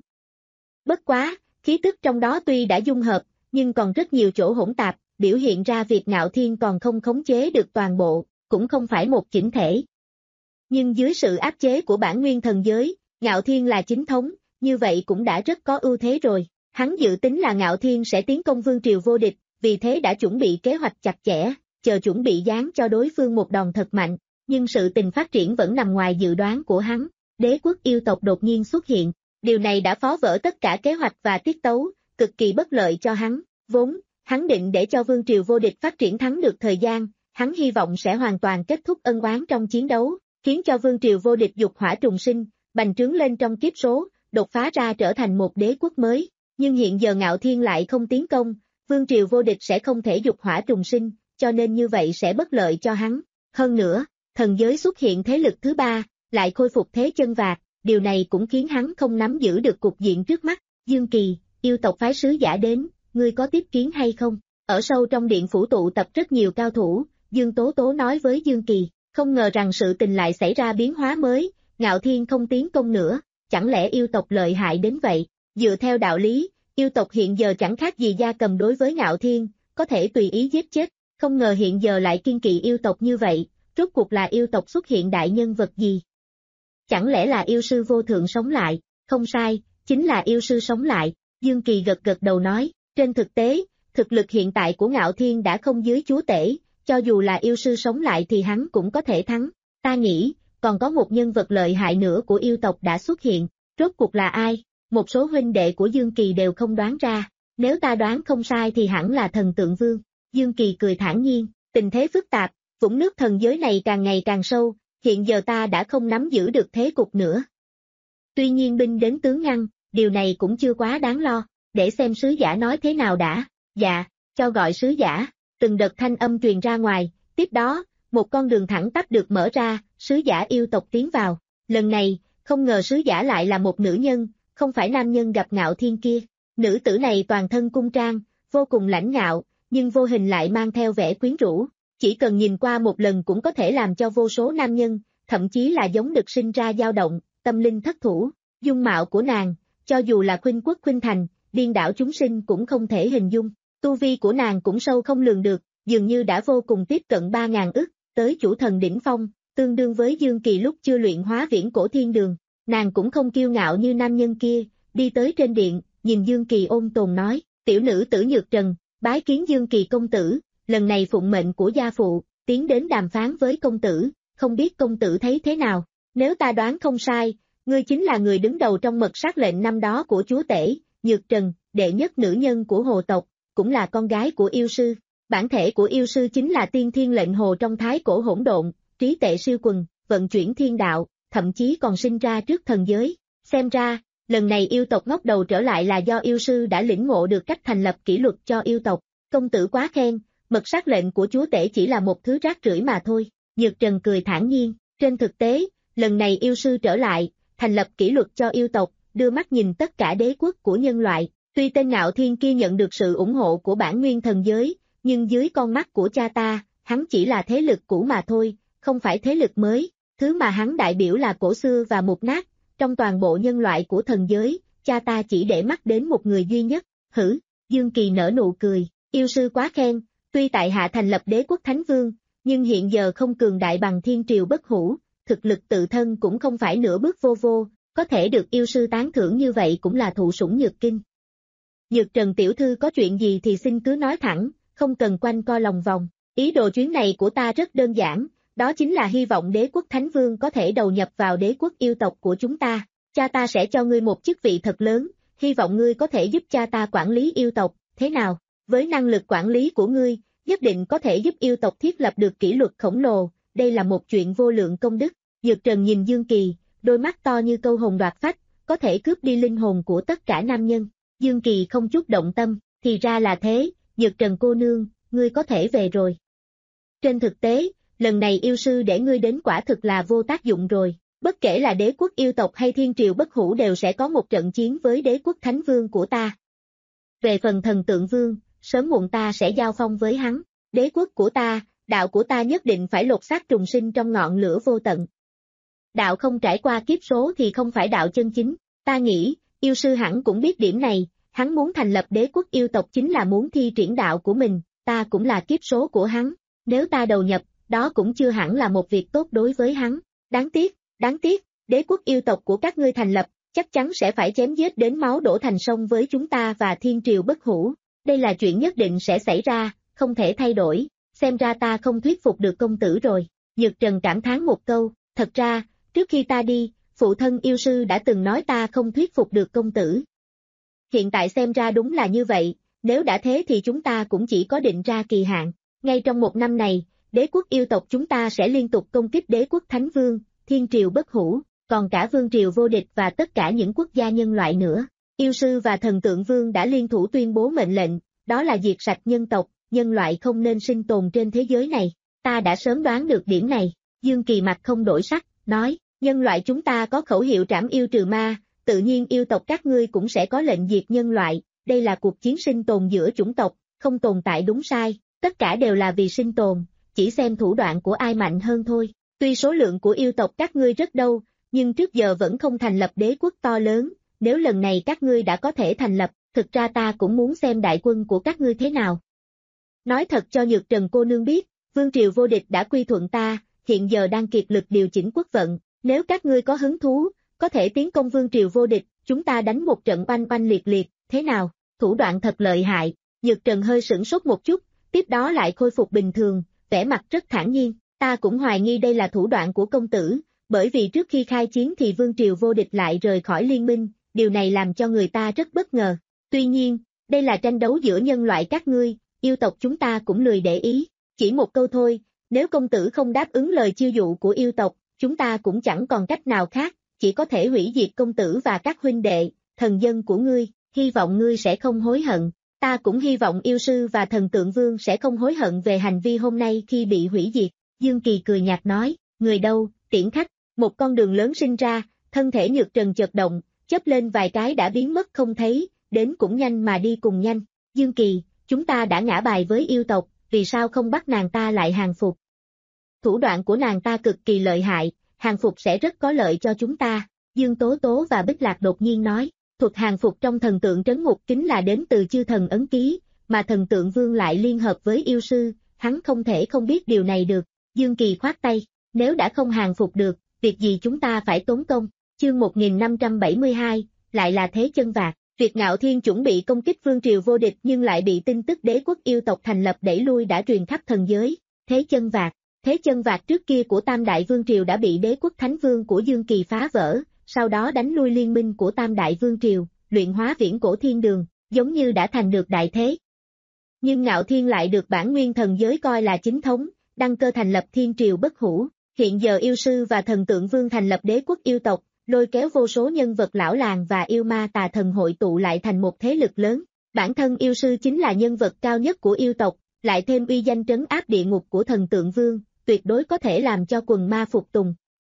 Bất quá, khí tức trong đó tuy đã dung hợp, nhưng còn rất nhiều chỗ hỗn tạp, biểu hiện ra việc Ngạo Thiên còn không khống chế được toàn bộ, cũng không phải một chỉnh thể. Nhưng dưới sự áp chế của bản nguyên thần giới, Ngạo Thiên là chính thống, như vậy cũng đã rất có ưu thế rồi. Hắn dự tính là Ngạo Thiên sẽ tiến công vương triều vô địch, vì thế đã chuẩn bị kế hoạch chặt chẽ, chờ chuẩn bị giáng cho đối phương một đòn thật mạnh. Nhưng sự tình phát triển vẫn nằm ngoài dự đoán của hắn. Đế quốc yêu tộc đột nhiên xuất hiện, điều này đã phá vỡ tất cả kế hoạch và tiết tấu, cực kỳ bất lợi cho hắn. Vốn, hắn định để cho vương triều vô địch phát triển thắng được thời gian, hắn hy vọng sẽ hoàn toàn kết thúc ân oán trong chiến đấu, khiến cho vương triều vô địch dục hỏa trùng sinh, bành trướng lên trong kiếp số, đột phá ra trở thành một đế quốc mới. Nhưng hiện giờ Ngạo Thiên lại không tiến công, vương triều vô địch sẽ không thể dục hỏa trùng sinh, cho nên như vậy sẽ bất lợi cho hắn. Hơn nữa, thần giới xuất hiện thế lực thứ ba, lại khôi phục thế chân vạc, điều này cũng khiến hắn không nắm giữ được cục diện trước mắt. Dương Kỳ, yêu tộc phái sứ giả đến, ngươi có tiếp kiến hay không? Ở sâu trong điện phủ tụ tập rất nhiều cao thủ, Dương Tố Tố nói với Dương Kỳ, không ngờ rằng sự tình lại xảy ra biến hóa mới, Ngạo Thiên không tiến công nữa, chẳng lẽ yêu tộc lợi hại đến vậy? Dựa theo đạo lý, yêu tộc hiện giờ chẳng khác gì gia cầm đối với Ngạo Thiên, có thể tùy ý giết chết, không ngờ hiện giờ lại kiên kỵ yêu tộc như vậy, rốt cuộc là yêu tộc xuất hiện đại nhân vật gì? Chẳng lẽ là yêu sư vô thượng sống lại? Không sai, chính là yêu sư sống lại. Dương Kỳ gật gật đầu nói, trên thực tế, thực lực hiện tại của Ngạo Thiên đã không dưới chúa tể, cho dù là yêu sư sống lại thì hắn cũng có thể thắng. Ta nghĩ, còn có một nhân vật lợi hại nữa của yêu tộc đã xuất hiện, rốt cuộc là ai? Một số huynh đệ của Dương Kỳ đều không đoán ra, nếu ta đoán không sai thì hẳn là Thần Tượng Vương. Dương Kỳ cười thản nhiên, tình thế phức tạp, vũng nước thần giới này càng ngày càng sâu, hiện giờ ta đã không nắm giữ được thế cục nữa. Tuy nhiên binh đến tướng ngăn, điều này cũng chưa quá đáng lo, để xem sứ giả nói thế nào đã. Dạ, cho gọi sứ giả. Từng đợt thanh âm truyền ra ngoài, tiếp đó, một con đường thẳng tắp được mở ra, sứ giả yêu tộc tiến vào. Lần này, không ngờ sứ giả lại là một nữ nhân, không phải nam nhân gặp Ngạo Thiên kia. Nữ tử này toàn thân cung trang, vô cùng lãnh ngạo, nhưng vô hình lại mang theo vẻ quyến rũ. Chỉ cần nhìn qua một lần cũng có thể làm cho vô số nam nhân, thậm chí là giống đực sinh ra dao động, tâm linh thất thủ. Dung mạo của nàng, cho dù là khuynh quốc khuynh thành, điên đảo chúng sinh cũng không thể hình dung. Tu vi của nàng cũng sâu không lường được, dường như đã vô cùng tiếp cận ba ngàn ức, tới chủ thần đỉnh phong, tương đương với Dương Kỳ lúc chưa luyện hóa viễn cổ thiên đường. Nàng cũng không kiêu ngạo như nam nhân kia, đi tới trên điện, nhìn Dương Kỳ ôn tồn nói, tiểu nữ tử Nhược Trần, bái kiến Dương Kỳ công tử, lần này phụng mệnh của gia phụ, tiến đến đàm phán với công tử, không biết công tử thấy thế nào. Nếu ta đoán không sai, ngươi chính là người đứng đầu trong mật sát lệnh năm đó của chúa tể, Nhược Trần, đệ nhất nữ nhân của hồ tộc, cũng là con gái của yêu sư. Bản thể của yêu sư chính là tiên thiên lệnh hồ trong thái cổ hỗn độn, trí tệ siêu quần, vận chuyển thiên đạo, thậm chí còn sinh ra trước thần giới. Xem ra, lần này yêu tộc ngóc đầu trở lại là do yêu sư đã lĩnh ngộ được cách thành lập kỷ luật cho yêu tộc. Công tử quá khen, mật sát lệnh của chúa tể chỉ là một thứ rác rưởi mà thôi. Nhược Trần cười thản nhiên, Trên thực tế, lần này yêu sư trở lại, thành lập kỷ luật cho yêu tộc, đưa mắt nhìn tất cả đế quốc của nhân loại. Tuy tên Ngạo Thiên kia nhận được sự ủng hộ của bản nguyên thần giới, nhưng dưới con mắt của cha ta, hắn chỉ là thế lực cũ mà thôi, không phải thế lực mới. Thứ mà hắn đại biểu là cổ xưa và mục nát, trong toàn bộ nhân loại của thần giới, cha ta chỉ để mắt đến một người duy nhất. Hử, Dương Kỳ nở nụ cười, yêu sư quá khen, tuy tại hạ thành lập đế quốc Thánh Vương, nhưng hiện giờ không cường đại bằng thiên triều bất hủ, thực lực tự thân cũng không phải nửa bước vô vô, có thể được yêu sư tán thưởng như vậy cũng là thụ sủng nhược kinh. Nhược Trần tiểu thư có chuyện gì thì xin cứ nói thẳng, không cần quanh co lòng vòng, ý đồ chuyến này của ta rất đơn giản, đó chính là hy vọng đế quốc Thánh Vương có thể đầu nhập vào đế quốc yêu tộc của chúng ta, cha ta sẽ cho ngươi một chức vị thật lớn, hy vọng ngươi có thể giúp cha ta quản lý yêu tộc, thế nào, với năng lực quản lý của ngươi, nhất định có thể giúp yêu tộc thiết lập được kỷ luật khổng lồ, đây là một chuyện vô lượng công đức. Dược Trần nhìn Dương Kỳ, đôi mắt to như câu hồn đoạt phách, có thể cướp đi linh hồn của tất cả nam nhân. Dương Kỳ không chút động tâm, thì ra là thế, Dược Trần cô nương, ngươi có thể về rồi. Trên thực tế, lần này yêu sư để ngươi đến quả thực là vô tác dụng rồi, bất kể là đế quốc yêu tộc hay thiên triều bất hủ đều sẽ có một trận chiến với đế quốc Thánh Vương của ta. Về phần Thần Tượng Vương, sớm muộn ta sẽ giao phong với hắn, đế quốc của ta, đạo của ta nhất định phải lột xác trùng sinh trong ngọn lửa vô tận. Đạo không trải qua kiếp số thì không phải đạo chân chính, ta nghĩ, yêu sư hẳn cũng biết điểm này, hắn muốn thành lập đế quốc yêu tộc chính là muốn thi triển đạo của mình, ta cũng là kiếp số của hắn, nếu ta đầu nhập, đó cũng chưa hẳn là một việc tốt đối với hắn, đáng tiếc, đáng tiếc, đế quốc yêu tộc của các ngươi thành lập, chắc chắn sẽ phải chém giết đến máu đổ thành sông với chúng ta và thiên triều bất hủ, đây là chuyện nhất định sẽ xảy ra, không thể thay đổi, xem ra ta không thuyết phục được công tử rồi, Nhược Trần cảm thán một câu, thật ra, trước khi ta đi, phụ thân yêu sư đã từng nói ta không thuyết phục được công tử. Hiện tại xem ra đúng là như vậy, nếu đã thế thì chúng ta cũng chỉ có định ra kỳ hạn, ngay trong một năm này, đế quốc yêu tộc chúng ta sẽ liên tục công kích đế quốc Thánh Vương, thiên triều bất hủ, còn cả vương triều vô địch và tất cả những quốc gia nhân loại nữa. Yêu sư và Thần Tượng Vương đã liên thủ tuyên bố mệnh lệnh, đó là diệt sạch nhân tộc, nhân loại không nên sinh tồn trên thế giới này. Ta đã sớm đoán được điểm này, Dương Kỳ mặt không đổi sắc, nói, nhân loại chúng ta có khẩu hiệu trảm yêu trừ ma, tự nhiên yêu tộc các ngươi cũng sẽ có lệnh diệt nhân loại, đây là cuộc chiến sinh tồn giữa chủng tộc, không tồn tại đúng sai, tất cả đều là vì sinh tồn, chỉ xem thủ đoạn của ai mạnh hơn thôi. Tuy số lượng của yêu tộc các ngươi rất đâu, nhưng trước giờ vẫn không thành lập đế quốc to lớn, nếu lần này các ngươi đã có thể thành lập, thực ra ta cũng muốn xem đại quân của các ngươi thế nào. Nói thật cho Nhược Trần cô nương biết, vương triều vô địch đã quy thuận ta, hiện giờ đang kiệt lực điều chỉnh quốc vận, nếu các ngươi có hứng thú, có thể tiến công vương triều vô địch, chúng ta đánh một trận oanh oanh liệt liệt, thế nào, thủ đoạn thật lợi hại, Nhược Trần hơi sửng sốt một chút, tiếp đó lại khôi phục bình thường, vẻ mặt rất thản nhiên, ta cũng hoài nghi đây là thủ đoạn của công tử, bởi vì trước khi khai chiến thì vương triều vô địch lại rời khỏi liên minh, điều này làm cho người ta rất bất ngờ, tuy nhiên, đây là tranh đấu giữa nhân loại các ngươi, yêu tộc chúng ta cũng lười để ý, chỉ một câu thôi, nếu công tử không đáp ứng lời chiêu dụ của yêu tộc, chúng ta cũng chẳng còn cách nào khác, chỉ có thể hủy diệt công tử và các huynh đệ, thần dân của ngươi, hy vọng ngươi sẽ không hối hận, ta cũng hy vọng yêu sư và Thần Tượng Vương sẽ không hối hận về hành vi hôm nay khi bị hủy diệt, Dương Kỳ cười nhạt nói, người đâu, tiễn khách, một con đường lớn sinh ra, thân thể Nhược Trần chợt động, chớp lên vài cái đã biến mất không thấy, đến cũng nhanh mà đi cùng nhanh, Dương Kỳ, chúng ta đã ngã bài với yêu tộc, vì sao không bắt nàng ta lại hàng phục? Thủ đoạn của nàng ta cực kỳ lợi hại, hàng phục sẽ rất có lợi cho chúng ta, Dương Tố Tố và Bích Lạc đột nhiên nói, thuật hàng phục trong thần tượng trấn ngục kính là đến từ chư thần ấn ký, mà Thần Tượng Vương lại liên hợp với yêu sư, hắn không thể không biết điều này được, Dương Kỳ khoát tay, nếu đã không hàng phục được, việc gì chúng ta phải tốn công, chương một nghìn năm trăm bảy mươi hai, lại là thế chân vạc. Việc Ngạo Thiên chuẩn bị công kích vương triều vô địch nhưng lại bị tin tức đế quốc yêu tộc thành lập đẩy lui đã truyền khắp thần giới, thế chân vạc, thế chân vạc trước kia của Tam Đại Vương triều đã bị đế quốc Thánh Vương của Dương Kỳ phá vỡ, sau đó đánh lui liên minh của Tam Đại Vương triều, luyện hóa viễn cổ thiên đường, giống như đã thành được đại thế. Nhưng Ngạo Thiên lại được bản nguyên thần giới coi là chính thống, đăng cơ thành lập thiên triều bất hủ, hiện giờ yêu sư và Thần Tượng Vương thành lập đế quốc yêu tộc, lôi kéo vô số nhân vật lão làng và yêu ma tà thần hội tụ lại thành một thế lực lớn. Bản thân yêu sư chính là nhân vật cao nhất của yêu tộc, lại thêm uy danh trấn áp địa ngục của Thần Tượng Vương, tuyệt đối có thể làm cho quần ma phục tùng.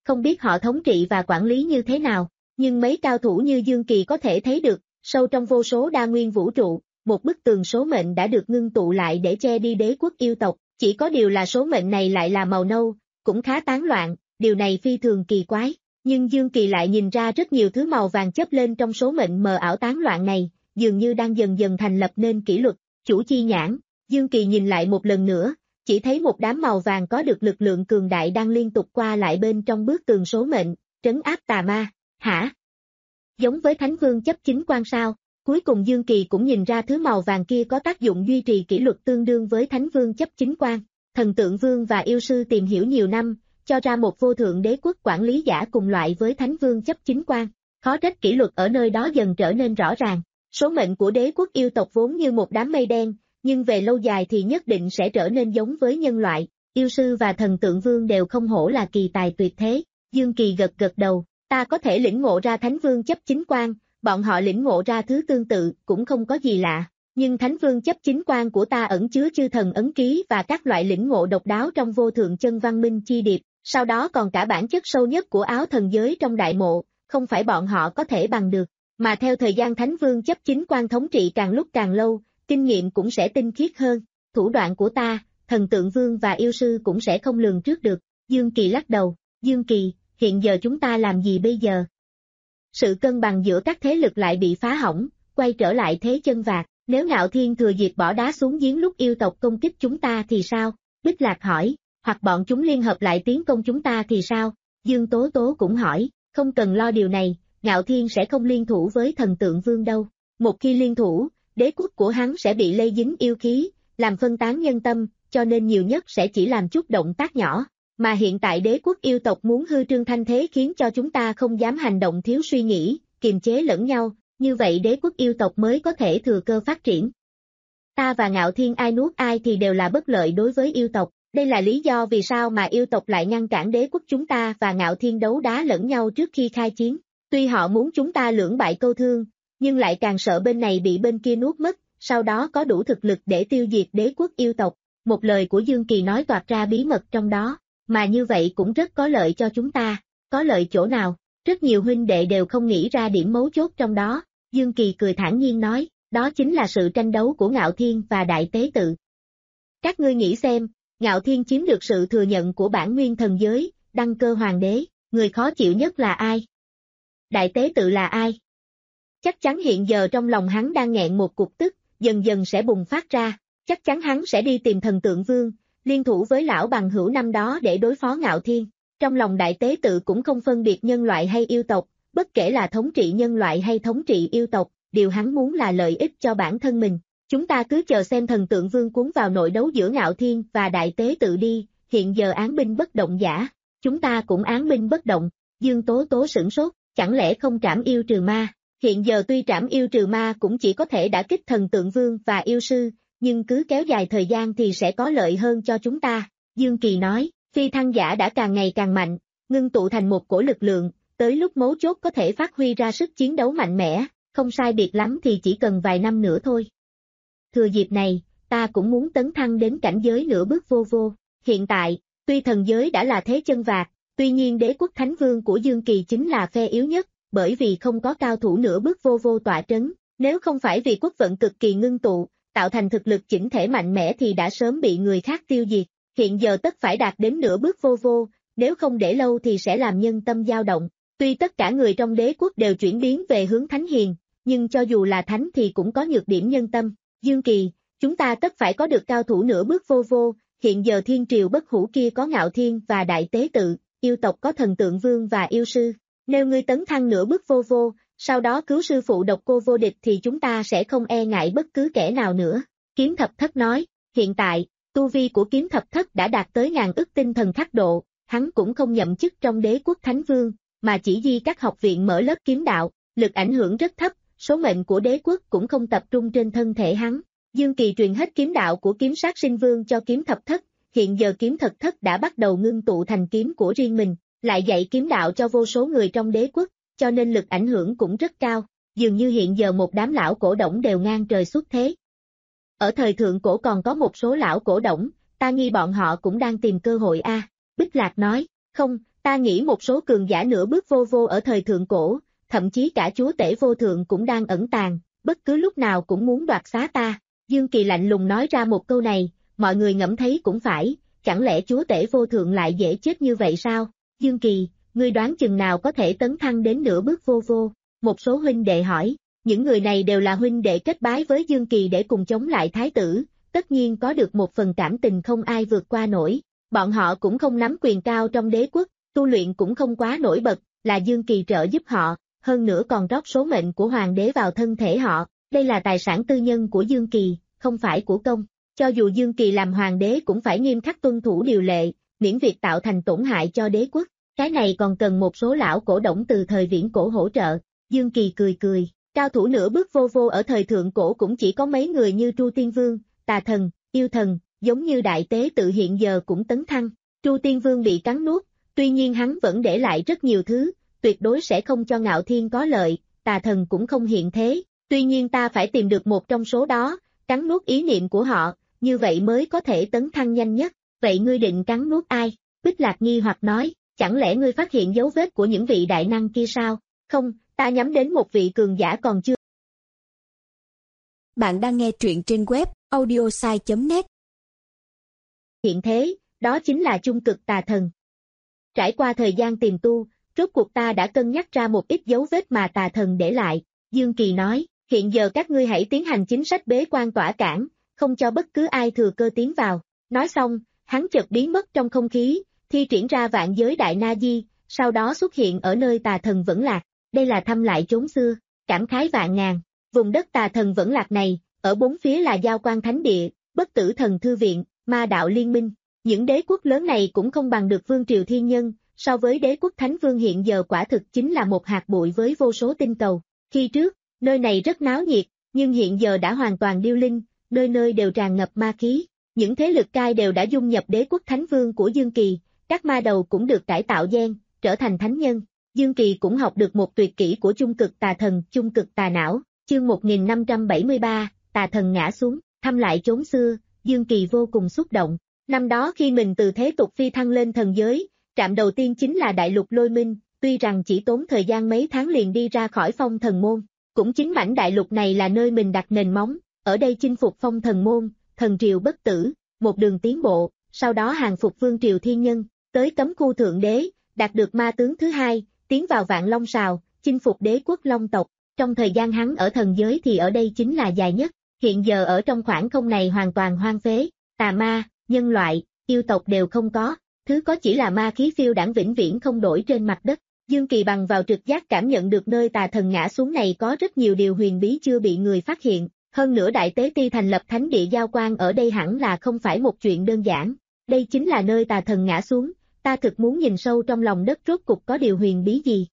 không biết họ thống trị và quản lý như thế nào, nhưng mấy cao thủ như Dương Kỳ có thể thấy được, sâu trong vô số đa nguyên vũ trụ, một bức tường số mệnh đã được ngưng tụ lại để che đi đế quốc yêu tộc, chỉ có điều là số mệnh này lại là màu nâu, cũng khá tán loạn, điều này phi thường kỳ quái, nhưng Dương Kỳ lại nhìn ra rất nhiều thứ màu vàng chớp lên trong số mệnh mờ ảo tán loạn này, dường như đang dần dần thành lập nên kỷ luật, chủ chi nhãn, Dương Kỳ nhìn lại một lần nữa, chỉ thấy một đám màu vàng có được lực lượng cường đại đang liên tục qua lại bên trong bức tường số mệnh, trấn áp tà ma, hả? Giống với Thánh Vương chấp chính quan sao? Cuối cùng Dương Kỳ cũng nhìn ra thứ màu vàng kia có tác dụng duy trì kỷ luật tương đương với Thánh Vương chấp chính quan. Thần Tượng Vương và yêu sư tìm hiểu nhiều năm, cho ra một vô thượng đế quốc quản lý giả cùng loại với Thánh Vương chấp chính quan. Khó trách kỷ luật ở nơi đó dần trở nên rõ ràng. Số mệnh của đế quốc yêu tộc vốn như một đám mây đen, nhưng về lâu dài thì nhất định sẽ trở nên giống với nhân loại. Yêu sư và Thần Tượng Vương đều không hổ là kỳ tài tuyệt thế. Dương Kỳ gật gật đầu, ta có thể lĩnh ngộ ra Thánh Vương chấp chính quan, bọn họ lĩnh ngộ ra thứ tương tự cũng không có gì lạ. Nhưng Thánh Vương chấp chính quan của ta ẩn chứa chư thần ấn ký và các loại lĩnh ngộ độc đáo trong vô thượng chân văn minh chi điệp, sau đó còn cả bản chất sâu nhất của áo thần giới trong đại mộ, không phải bọn họ có thể bằng được. Mà theo thời gian Thánh Vương chấp chính quan thống trị càng lúc càng lâu, kinh nghiệm cũng sẽ tinh khiết hơn, thủ đoạn của ta, Thần Tượng Vương và yêu sư cũng sẽ không lường trước được. Dương Kỳ lắc đầu, Dương Kỳ, hiện giờ chúng ta làm gì bây giờ? Sự cân bằng giữa các thế lực lại bị phá hỏng, quay trở lại thế chân vạc, nếu Ngạo Thiên thừa dịp bỏ đá xuống giếng lúc yêu tộc công kích chúng ta thì sao? Bích Lạc hỏi, hoặc bọn chúng liên hợp lại tiến công chúng ta thì sao? Dương Tố Tố cũng hỏi, không cần lo điều này, Ngạo Thiên sẽ không liên thủ với Thần Tượng Vương đâu. Một khi liên thủ, đế quốc của hắn sẽ bị lây dính yêu khí, làm phân tán nhân tâm, cho nên nhiều nhất sẽ chỉ làm chút động tác nhỏ. Mà hiện tại đế quốc yêu tộc muốn hư trương thanh thế khiến cho chúng ta không dám hành động thiếu suy nghĩ, kiềm chế lẫn nhau, như vậy đế quốc yêu tộc mới có thể thừa cơ phát triển. Ta và Ngạo Thiên ai nuốt ai thì đều là bất lợi đối với yêu tộc, đây là lý do vì sao mà yêu tộc lại ngăn cản đế quốc chúng ta và Ngạo Thiên đấu đá lẫn nhau trước khi khai chiến. Tuy họ muốn chúng ta lưỡng bại câu thương, nhưng lại càng sợ bên này bị bên kia nuốt mất, sau đó có đủ thực lực để tiêu diệt đế quốc yêu tộc. Một lời của Dương Kỳ nói toạc ra bí mật trong đó, mà như vậy cũng rất có lợi cho chúng ta. Có lợi chỗ nào? Rất nhiều huynh đệ đều không nghĩ ra điểm mấu chốt trong đó. Dương Kỳ cười thản nhiên nói, đó chính là sự tranh đấu của Ngạo Thiên và Đại Tế Tự. Các ngươi nghĩ xem, Ngạo Thiên chiếm được sự thừa nhận của bản nguyên thần giới, đăng cơ hoàng đế, người khó chịu nhất là ai? Đại Tế Tự là ai? Chắc chắn hiện giờ trong lòng hắn đang nghẹn một cục tức, dần dần sẽ bùng phát ra, chắc chắn hắn sẽ đi tìm Thần Tượng Vương, liên thủ với lão bằng hữu năm đó để đối phó Ngạo Thiên. Trong lòng Đại Tế Tự cũng không phân biệt nhân loại hay yêu tộc, bất kể là thống trị nhân loại hay thống trị yêu tộc, điều hắn muốn là lợi ích cho bản thân mình. Chúng ta cứ chờ xem Thần Tượng Vương cuốn vào nội đấu giữa Ngạo Thiên và Đại Tế Tự đi, hiện giờ án binh bất động giả, chúng ta cũng án binh bất động. Dương Tố Tố sửng sốt, chẳng lẽ không trảm yêu trừ ma? Hiện giờ tuy trảm yêu trừ ma cũng chỉ có thể đả kích Thần Tượng Vương và yêu sư, nhưng cứ kéo dài thời gian thì sẽ có lợi hơn cho chúng ta. Dương Kỳ nói, phi thăng giả đã càng ngày càng mạnh, ngưng tụ thành một cổ lực lượng, tới lúc mấu chốt có thể phát huy ra sức chiến đấu mạnh mẽ, không sai biệt lắm thì chỉ cần vài năm nữa thôi. Thừa dịp này, ta cũng muốn tấn thăng đến cảnh giới nửa bước vô vô. Hiện tại, tuy thần giới đã là thế chân vạc, tuy nhiên đế quốc Thánh Vương của Dương Kỳ chính là phe yếu nhất, bởi vì không có cao thủ nửa bước vô vô tọa trấn, nếu không phải vì quốc vận cực kỳ ngưng tụ, tạo thành thực lực chỉnh thể mạnh mẽ thì đã sớm bị người khác tiêu diệt, hiện giờ tất phải đạt đến nửa bước vô vô, nếu không để lâu thì sẽ làm nhân tâm dao động. Tuy tất cả người trong đế quốc đều chuyển biến về hướng thánh hiền, nhưng cho dù là thánh thì cũng có nhược điểm nhân tâm. Dương Kỳ, chúng ta tất phải có được cao thủ nửa bước vô vô, hiện giờ thiên triều bất hủ kia có Ngạo Thiên và Đại Tế Tự, yêu tộc có Thần Tượng Vương và yêu sư. Nếu ngươi tấn thăng nửa bước vô vô, sau đó cứu sư phụ độc cô vô địch thì chúng ta sẽ không e ngại bất cứ kẻ nào nữa. Kiếm Thập Thất nói, hiện tại, tu vi của Kiếm Thập Thất đã đạt tới ngàn ức tinh thần khắc độ, hắn cũng không nhậm chức trong đế quốc Thánh Vương, mà chỉ di các học viện mở lớp kiếm đạo, lực ảnh hưởng rất thấp, số mệnh của đế quốc cũng không tập trung trên thân thể hắn. Dương Kỳ truyền hết kiếm đạo của Kiếm Sát Sinh Vương cho Kiếm Thập Thất, hiện giờ Kiếm Thập Thất đã bắt đầu ngưng tụ thành kiếm của riêng mình, lại dạy kiếm đạo cho vô số người trong đế quốc, cho nên lực ảnh hưởng cũng rất cao, dường như hiện giờ một đám lão cổ đổng đều ngang trời xuất thế. Ở thời thượng cổ còn có một số lão cổ đổng, ta nghi bọn họ cũng đang tìm cơ hội a. Bích Lạc nói, không, Ta nghĩ một số cường giả nửa bước vô vô ở thời thượng cổ, thậm chí cả chúa tể vô thượng cũng đang ẩn tàng, bất cứ lúc nào cũng muốn đoạt xá ta. Dương Kỳ lạnh lùng nói ra một câu này, mọi người ngẫm thấy cũng phải, chẳng lẽ chúa tể vô thượng lại dễ chết như vậy sao? Dương Kỳ, ngươi đoán chừng nào có thể tấn thăng đến nửa bước vô vô? Một số huynh đệ hỏi, những người này đều là huynh đệ kết bái với Dương Kỳ để cùng chống lại thái tử, tất nhiên có được một phần cảm tình không ai vượt qua nổi. Bọn họ cũng không nắm quyền cao trong đế quốc, tu luyện cũng không quá nổi bật, là Dương Kỳ trợ giúp họ, hơn nữa còn rót số mệnh của hoàng đế vào thân thể họ, đây là tài sản tư nhân của Dương Kỳ, không phải của công. Cho dù Dương Kỳ làm hoàng đế cũng phải nghiêm khắc tuân thủ điều lệ, miễn việc tạo thành tổn hại cho đế quốc, cái này còn cần một số lão cổ đổng từ thời viễn cổ hỗ trợ. Dương Kỳ cười cười, cao thủ nửa bước vô vô ở thời thượng cổ cũng chỉ có mấy người như Tru Tiên Vương, Tà Thần, Yêu Thần, giống như đại tế tự hiện giờ cũng tấn thăng. Tru Tiên Vương bị cắn nuốt, tuy nhiên hắn vẫn để lại rất nhiều thứ, tuyệt đối sẽ không cho Ngạo Thiên có lợi, Tà Thần cũng không hiện thế, tuy nhiên ta phải tìm được một trong số đó, cắn nuốt ý niệm của họ, như vậy mới có thể tấn thăng nhanh nhất. Vậy ngươi định cắn nuốt ai? Bích Lạc nghi hoặc nói, chẳng lẽ ngươi phát hiện dấu vết của những vị đại năng kia sao? Không, ta nhắm đến một vị cường giả còn chưa. Bạn đang nghe truyện trên web audiosai chấm net. Hiện thế, đó chính là chung cực Tà Thần. Trải qua thời gian tìm tu, rốt cuộc ta đã cân nhắc ra một ít dấu vết mà Tà Thần để lại. Dương Kỳ nói, hiện giờ các ngươi hãy tiến hành chính sách bế quan tỏa cản, không cho bất cứ ai thừa cơ tiến vào. Nói xong, hắn chợt biến mất trong không khí, thi triển ra vạn giới đại na di, sau đó xuất hiện ở nơi Tà Thần vẫn lạc. Đây là thăm lại chốn xưa, cảm khái vạn ngàn. Vùng đất Tà Thần vẫn lạc này, ở bốn phía là Giao Quan Thánh Địa, Bất Tử Thần Thư Viện, Ma Đạo Liên Minh. Những đế quốc lớn này cũng không bằng được Vương Triều Thiên Nhân, so với đế quốc Thánh Vương hiện giờ quả thực chính là một hạt bụi với vô số tinh cầu. Khi trước, nơi này rất náo nhiệt, nhưng hiện giờ đã hoàn toàn điêu linh, nơi nơi đều tràn ngập ma khí. Những thế lực cai đều đã dung nhập đế quốc Thánh Vương của Dương Kỳ, các ma đầu cũng được cải tạo gen, trở thành thánh nhân. Dương Kỳ cũng học được một tuyệt kỹ của chung cực Tà Thần, chung cực tà não, chương một nghìn năm trăm bảy mươi ba, Tà Thần ngã xuống, thăm lại chốn xưa, Dương Kỳ vô cùng xúc động. Năm đó khi mình từ thế tục phi thăng lên thần giới, trạm đầu tiên chính là đại lục Lôi Minh, tuy rằng chỉ tốn thời gian mấy tháng liền đi ra khỏi phong thần môn, cũng chính mảnh đại lục này là nơi mình đặt nền móng, ở đây chinh phục phong thần môn, thần triều bất tử, một đường tiến bộ, sau đó hàng phục Vương Triều Thiên Nhân, tới cấm khu thượng đế, đạt được ma tướng thứ hai, tiến vào Vạn Long Sào, chinh phục đế quốc Long tộc. Trong thời gian hắn ở thần giới thì ở đây chính là dài nhất, hiện giờ ở trong khoảng không này hoàn toàn hoang phế, tà ma, nhân loại, yêu tộc đều không có, thứ có chỉ là ma khí phiêu đãng vĩnh viễn không đổi trên mặt đất. Dương Kỳ bằng vào trực giác cảm nhận được nơi Tà Thần ngã xuống này có rất nhiều điều huyền bí chưa bị người phát hiện, hơn nữa Đại Tế Ti thành lập thánh địa Giao Quan ở đây hẳn là không phải một chuyện đơn giản. Đây chính là nơi Tà Thần ngã xuống, ta thực muốn nhìn sâu trong lòng đất rốt cục có điều huyền bí gì.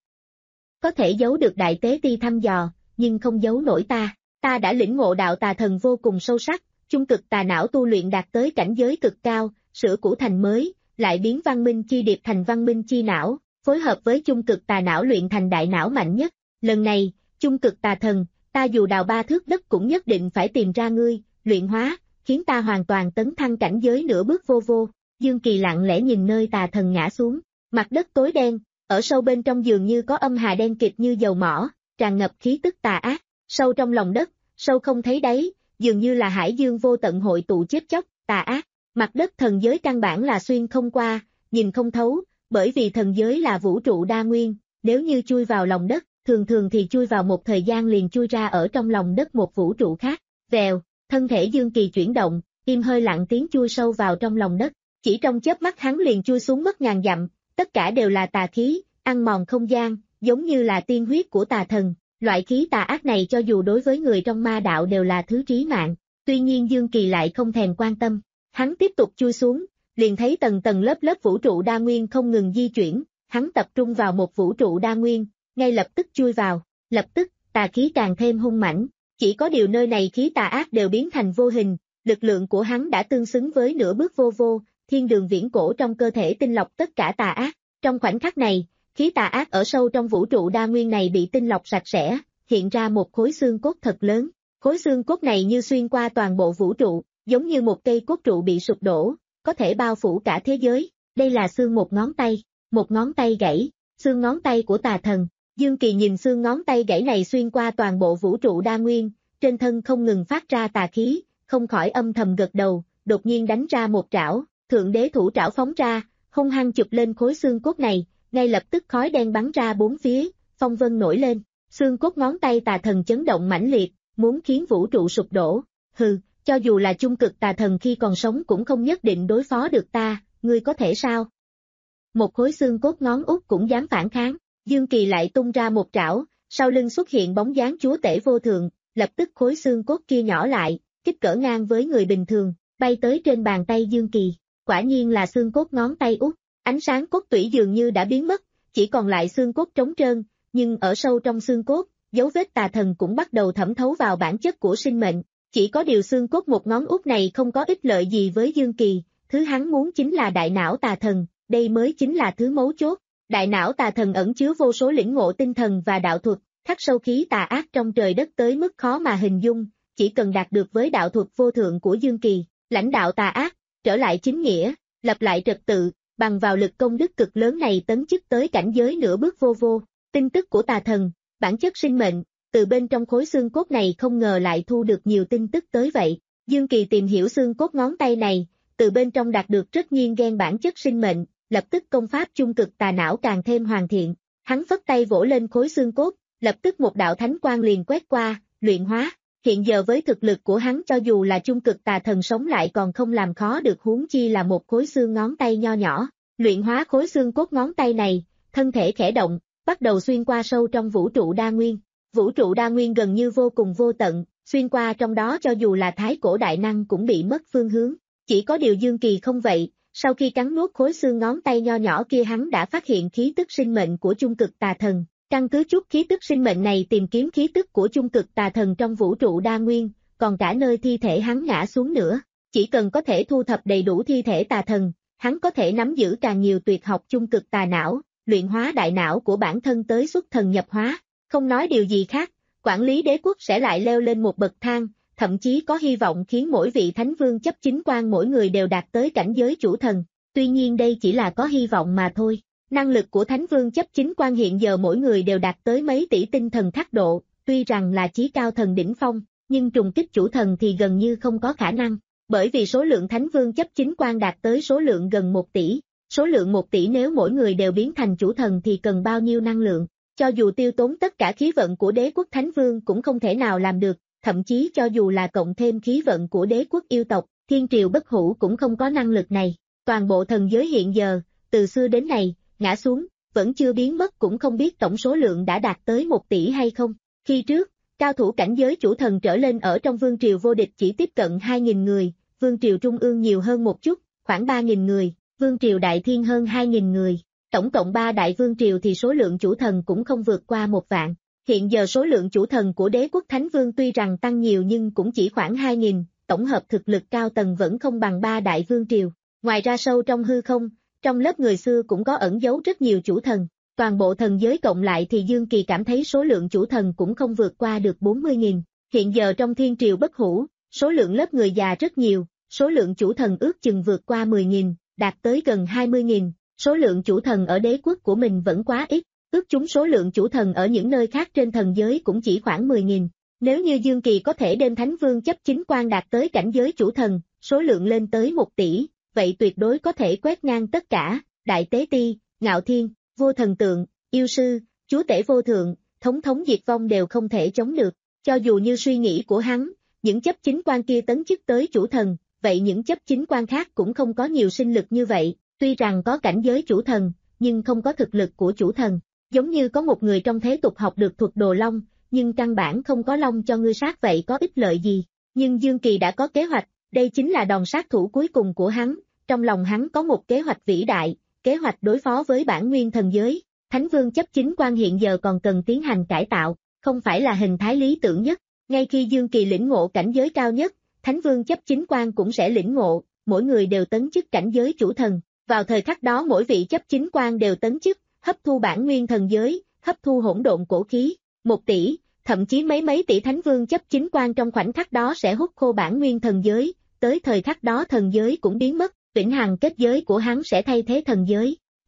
Có thể giấu được Đại Tế Ti thăm dò, nhưng không giấu nổi ta. Ta đã lĩnh ngộ đạo Tà Thần vô cùng sâu sắc, chung cực tà não tu luyện đạt tới cảnh giới cực cao, sửa cũ thành mới, lại biến văn minh chi điệp thành văn minh chi não, phối hợp với chung cực tà não luyện thành đại não mạnh nhất. Lần này, chung cực tà thần, ta dù đào ba thước đất cũng nhất định phải tìm ra ngươi, luyện hóa, khiến ta hoàn toàn tấn thăng cảnh giới nửa bước vô vô. Dương Kỳ lặng lẽ nhìn nơi Tà Thần ngã xuống, mặt đất tối đen, ở sâu bên trong dường như có âm hà đen kịt như dầu mỏ, tràn ngập khí tức tà ác, sâu trong lòng đất, sâu không thấy đáy, dường như là hải dương vô tận hội tụ chết chóc, tà ác. Mặt đất thần giới căn bản là xuyên không qua, nhìn không thấu, bởi vì thần giới là vũ trụ đa nguyên, nếu như chui vào lòng đất, thường thường thì chui vào một thời gian liền chui ra ở trong lòng đất một vũ trụ khác. Vèo, thân thể Dương Kỳ chuyển động, im hơi lặng tiếng chui sâu vào trong lòng đất, chỉ trong chớp mắt hắn liền chui xuống mất ngàn dặm, tất cả đều là tà khí, ăn mòn không gian, giống như là tiên huyết của tà thần. Loại khí tà ác này cho dù đối với người trong ma đạo đều là thứ trí mạng, tuy nhiên Dương Kỳ lại không thèm quan tâm. Hắn tiếp tục chui xuống, liền thấy tầng tầng lớp lớp vũ trụ đa nguyên không ngừng di chuyển, hắn tập trung vào một vũ trụ đa nguyên, ngay lập tức chui vào, lập tức, tà khí càng thêm hung mãnh, chỉ có điều nơi này khí tà ác đều biến thành vô hình, lực lượng của hắn đã tương xứng với nửa bước vô vô, thiên đường viễn cổ trong cơ thể tinh lọc tất cả tà ác. Trong khoảnh khắc này, khí tà ác ở sâu trong vũ trụ đa nguyên này bị tinh lọc sạch sẽ, hiện ra một khối xương cốt thật lớn, khối xương cốt này như xuyên qua toàn bộ vũ trụ, giống như một cây cốt trụ bị sụp đổ, có thể bao phủ cả thế giới. Đây là xương một ngón tay, một ngón tay gãy, xương ngón tay của tà thần. Dương Kỳ nhìn xương ngón tay gãy này xuyên qua toàn bộ vũ trụ đa nguyên, trên thân không ngừng phát ra tà khí, không khỏi âm thầm gật đầu, đột nhiên đánh ra một trảo, thượng đế thủ trảo phóng ra, hung hăng chụp lên khối xương cốt này, ngay lập tức khói đen bắn ra bốn phía, phong vân nổi lên, xương cốt ngón tay tà thần chấn động mãnh liệt, muốn khiến vũ trụ sụp đổ. Hừ, cho dù là trung cực tà thần khi còn sống cũng không nhất định đối phó được ta, ngươi có thể sao? Một khối xương cốt ngón út cũng dám phản kháng, Dương Kỳ lại tung ra một trảo, sau lưng xuất hiện bóng dáng chúa tể vô thượng, lập tức khối xương cốt kia nhỏ lại, kích cỡ ngang với người bình thường, bay tới trên bàn tay Dương Kỳ, quả nhiên là xương cốt ngón tay út, ánh sáng cốt tủy dường như đã biến mất, chỉ còn lại xương cốt trống trơn, nhưng ở sâu trong xương cốt, dấu vết tà thần cũng bắt đầu thẩm thấu vào bản chất của sinh mệnh, chỉ có điều xương cốt một ngón út này không có ích lợi gì với Dương Kỳ, thứ hắn muốn chính là đại não tà thần, đây mới chính là thứ mấu chốt. Đại não tà thần ẩn chứa vô số lĩnh ngộ tinh thần và đạo thuật, khắc sâu khí tà ác trong trời đất tới mức khó mà hình dung, chỉ cần đạt được với đạo thuật vô thượng của Dương Kỳ, lãnh đạo tà ác, trở lại chính nghĩa, lập lại trật tự, bằng vào lực công đức cực lớn này tấn chức tới cảnh giới nửa bước vô vô. Tin tức của tà thần, bản chất sinh mệnh, từ bên trong khối xương cốt này không ngờ lại thu được nhiều tin tức tới vậy. Dương Kỳ tìm hiểu xương cốt ngón tay này, từ bên trong đạt được rất nhiên gen bản chất sinh mệnh, lập tức công pháp trung cực tà não càng thêm hoàn thiện. Hắn phất tay vỗ lên khối xương cốt, lập tức một đạo thánh quang liền quét qua, luyện hóa. Hiện giờ với thực lực của hắn cho dù là trung cực tà thần sống lại còn không làm khó được huống chi là một khối xương ngón tay nho nhỏ. Luyện hóa khối xương cốt ngón tay này, thân thể khẽ động, bắt đầu xuyên qua sâu trong vũ trụ đa nguyên. Vũ trụ đa nguyên gần như vô cùng vô tận, xuyên qua trong đó cho dù là thái cổ đại năng cũng bị mất phương hướng. Chỉ có điều Dương Kỳ không vậy, sau khi cắn nuốt khối xương ngón tay nho nhỏ kia hắn đã phát hiện khí tức sinh mệnh của trung cực tà thần. Căn cứ chút khí tức sinh mệnh này tìm kiếm khí tức của trung cực tà thần trong vũ trụ đa nguyên, còn cả nơi thi thể hắn ngã xuống nữa. Chỉ cần có thể thu thập đầy đủ thi thể tà thần, hắn có thể nắm giữ càng nhiều tuyệt học trung cực tà não, luyện hóa đại não của bản thân tới xuất thần nhập hóa. Không nói điều gì khác, quản lý đế quốc sẽ lại leo lên một bậc thang, thậm chí có hy vọng khiến mỗi vị thánh vương chấp chính quan mỗi người đều đạt tới cảnh giới chủ thần. Tuy nhiên đây chỉ là có hy vọng mà thôi. Năng lực của thánh vương chấp chính quan hiện giờ mỗi người đều đạt tới mấy tỷ tinh thần thác độ, tuy rằng là chí cao thần đỉnh phong, nhưng trùng kích chủ thần thì gần như không có khả năng. Bởi vì số lượng thánh vương chấp chính quan đạt tới số lượng gần một tỷ. Số lượng một tỷ nếu mỗi người đều biến thành chủ thần thì cần bao nhiêu năng lượng. Cho dù tiêu tốn tất cả khí vận của đế quốc thánh vương cũng không thể nào làm được, thậm chí cho dù là cộng thêm khí vận của đế quốc yêu tộc, thiên triều bất hủ cũng không có năng lực này. Toàn bộ thần giới hiện giờ, từ xưa đến nay, ngã xuống, vẫn chưa biến mất cũng không biết tổng số lượng đã đạt tới một tỷ hay không. Khi trước, cao thủ cảnh giới chủ thần trở lên ở trong vương triều vô địch chỉ tiếp cận hai nghìn người, vương triều trung ương nhiều hơn một chút, khoảng ba nghìn người, vương triều đại thiên hơn hai nghìn người. Tổng cộng ba đại vương triều thì số lượng chủ thần cũng không vượt qua một vạn. Hiện giờ số lượng chủ thần của đế quốc thánh vương tuy rằng tăng nhiều nhưng cũng chỉ khoảng hai nghìn, tổng hợp thực lực cao tầng vẫn không bằng ba đại vương triều. Ngoài ra sâu trong hư không, trong lớp người xưa cũng có ẩn giấu rất nhiều chủ thần. Toàn bộ thần giới cộng lại thì Dương Kỳ cảm thấy số lượng chủ thần cũng không vượt qua được bốn mươi nghìn. Hiện giờ trong thiên triều bất hủ, số lượng lớp người già rất nhiều, số lượng chủ thần ước chừng vượt qua mười nghìn, đạt tới gần hai mươi nghìn. Số lượng chủ thần ở đế quốc của mình vẫn quá ít, ước chúng số lượng chủ thần ở những nơi khác trên thần giới cũng chỉ khoảng mười nghìn. Nếu như Dương Kỳ có thể đem thánh vương chấp chính quan đạt tới cảnh giới chủ thần, số lượng lên tới một tỷ, vậy tuyệt đối có thể quét ngang tất cả, đại tế ti, ngạo thiên, vô thần tượng, yêu sư, chúa tể vô thượng, thống thống diệt vong đều không thể chống được. Cho dù như suy nghĩ của hắn, những chấp chính quan kia tấn chức tới chủ thần, vậy những chấp chính quan khác cũng không có nhiều sinh lực như vậy. Tuy rằng có cảnh giới chủ thần, nhưng không có thực lực của chủ thần. Giống như có một người trong thế tục học được thuật đồ long, nhưng căn bản không có long cho ngươi sát vậy có ích lợi gì. Nhưng Dương Kỳ đã có kế hoạch, đây chính là đòn sát thủ cuối cùng của hắn. Trong lòng hắn có một kế hoạch vĩ đại, kế hoạch đối phó với bản nguyên thần giới. Thánh vương chấp chính quan hiện giờ còn cần tiến hành cải tạo, không phải là hình thái lý tưởng nhất. Ngay khi Dương Kỳ lĩnh ngộ cảnh giới cao nhất, Thánh vương chấp chính quan cũng sẽ lĩnh ngộ, mỗi người đều tấn chức cảnh giới chủ thần. Vào thời khắc đó mỗi vị chấp chính quan đều tấn chức, hấp thu bản nguyên thần giới, hấp thu hỗn độn cổ khí, một tỷ, thậm chí mấy mấy tỷ thánh vương chấp chính quan trong khoảnh khắc đó sẽ hút khô bản nguyên thần giới, tới thời khắc đó thần giới cũng biến mất, vĩnh hằng kết giới của hắn sẽ thay thế thần giới.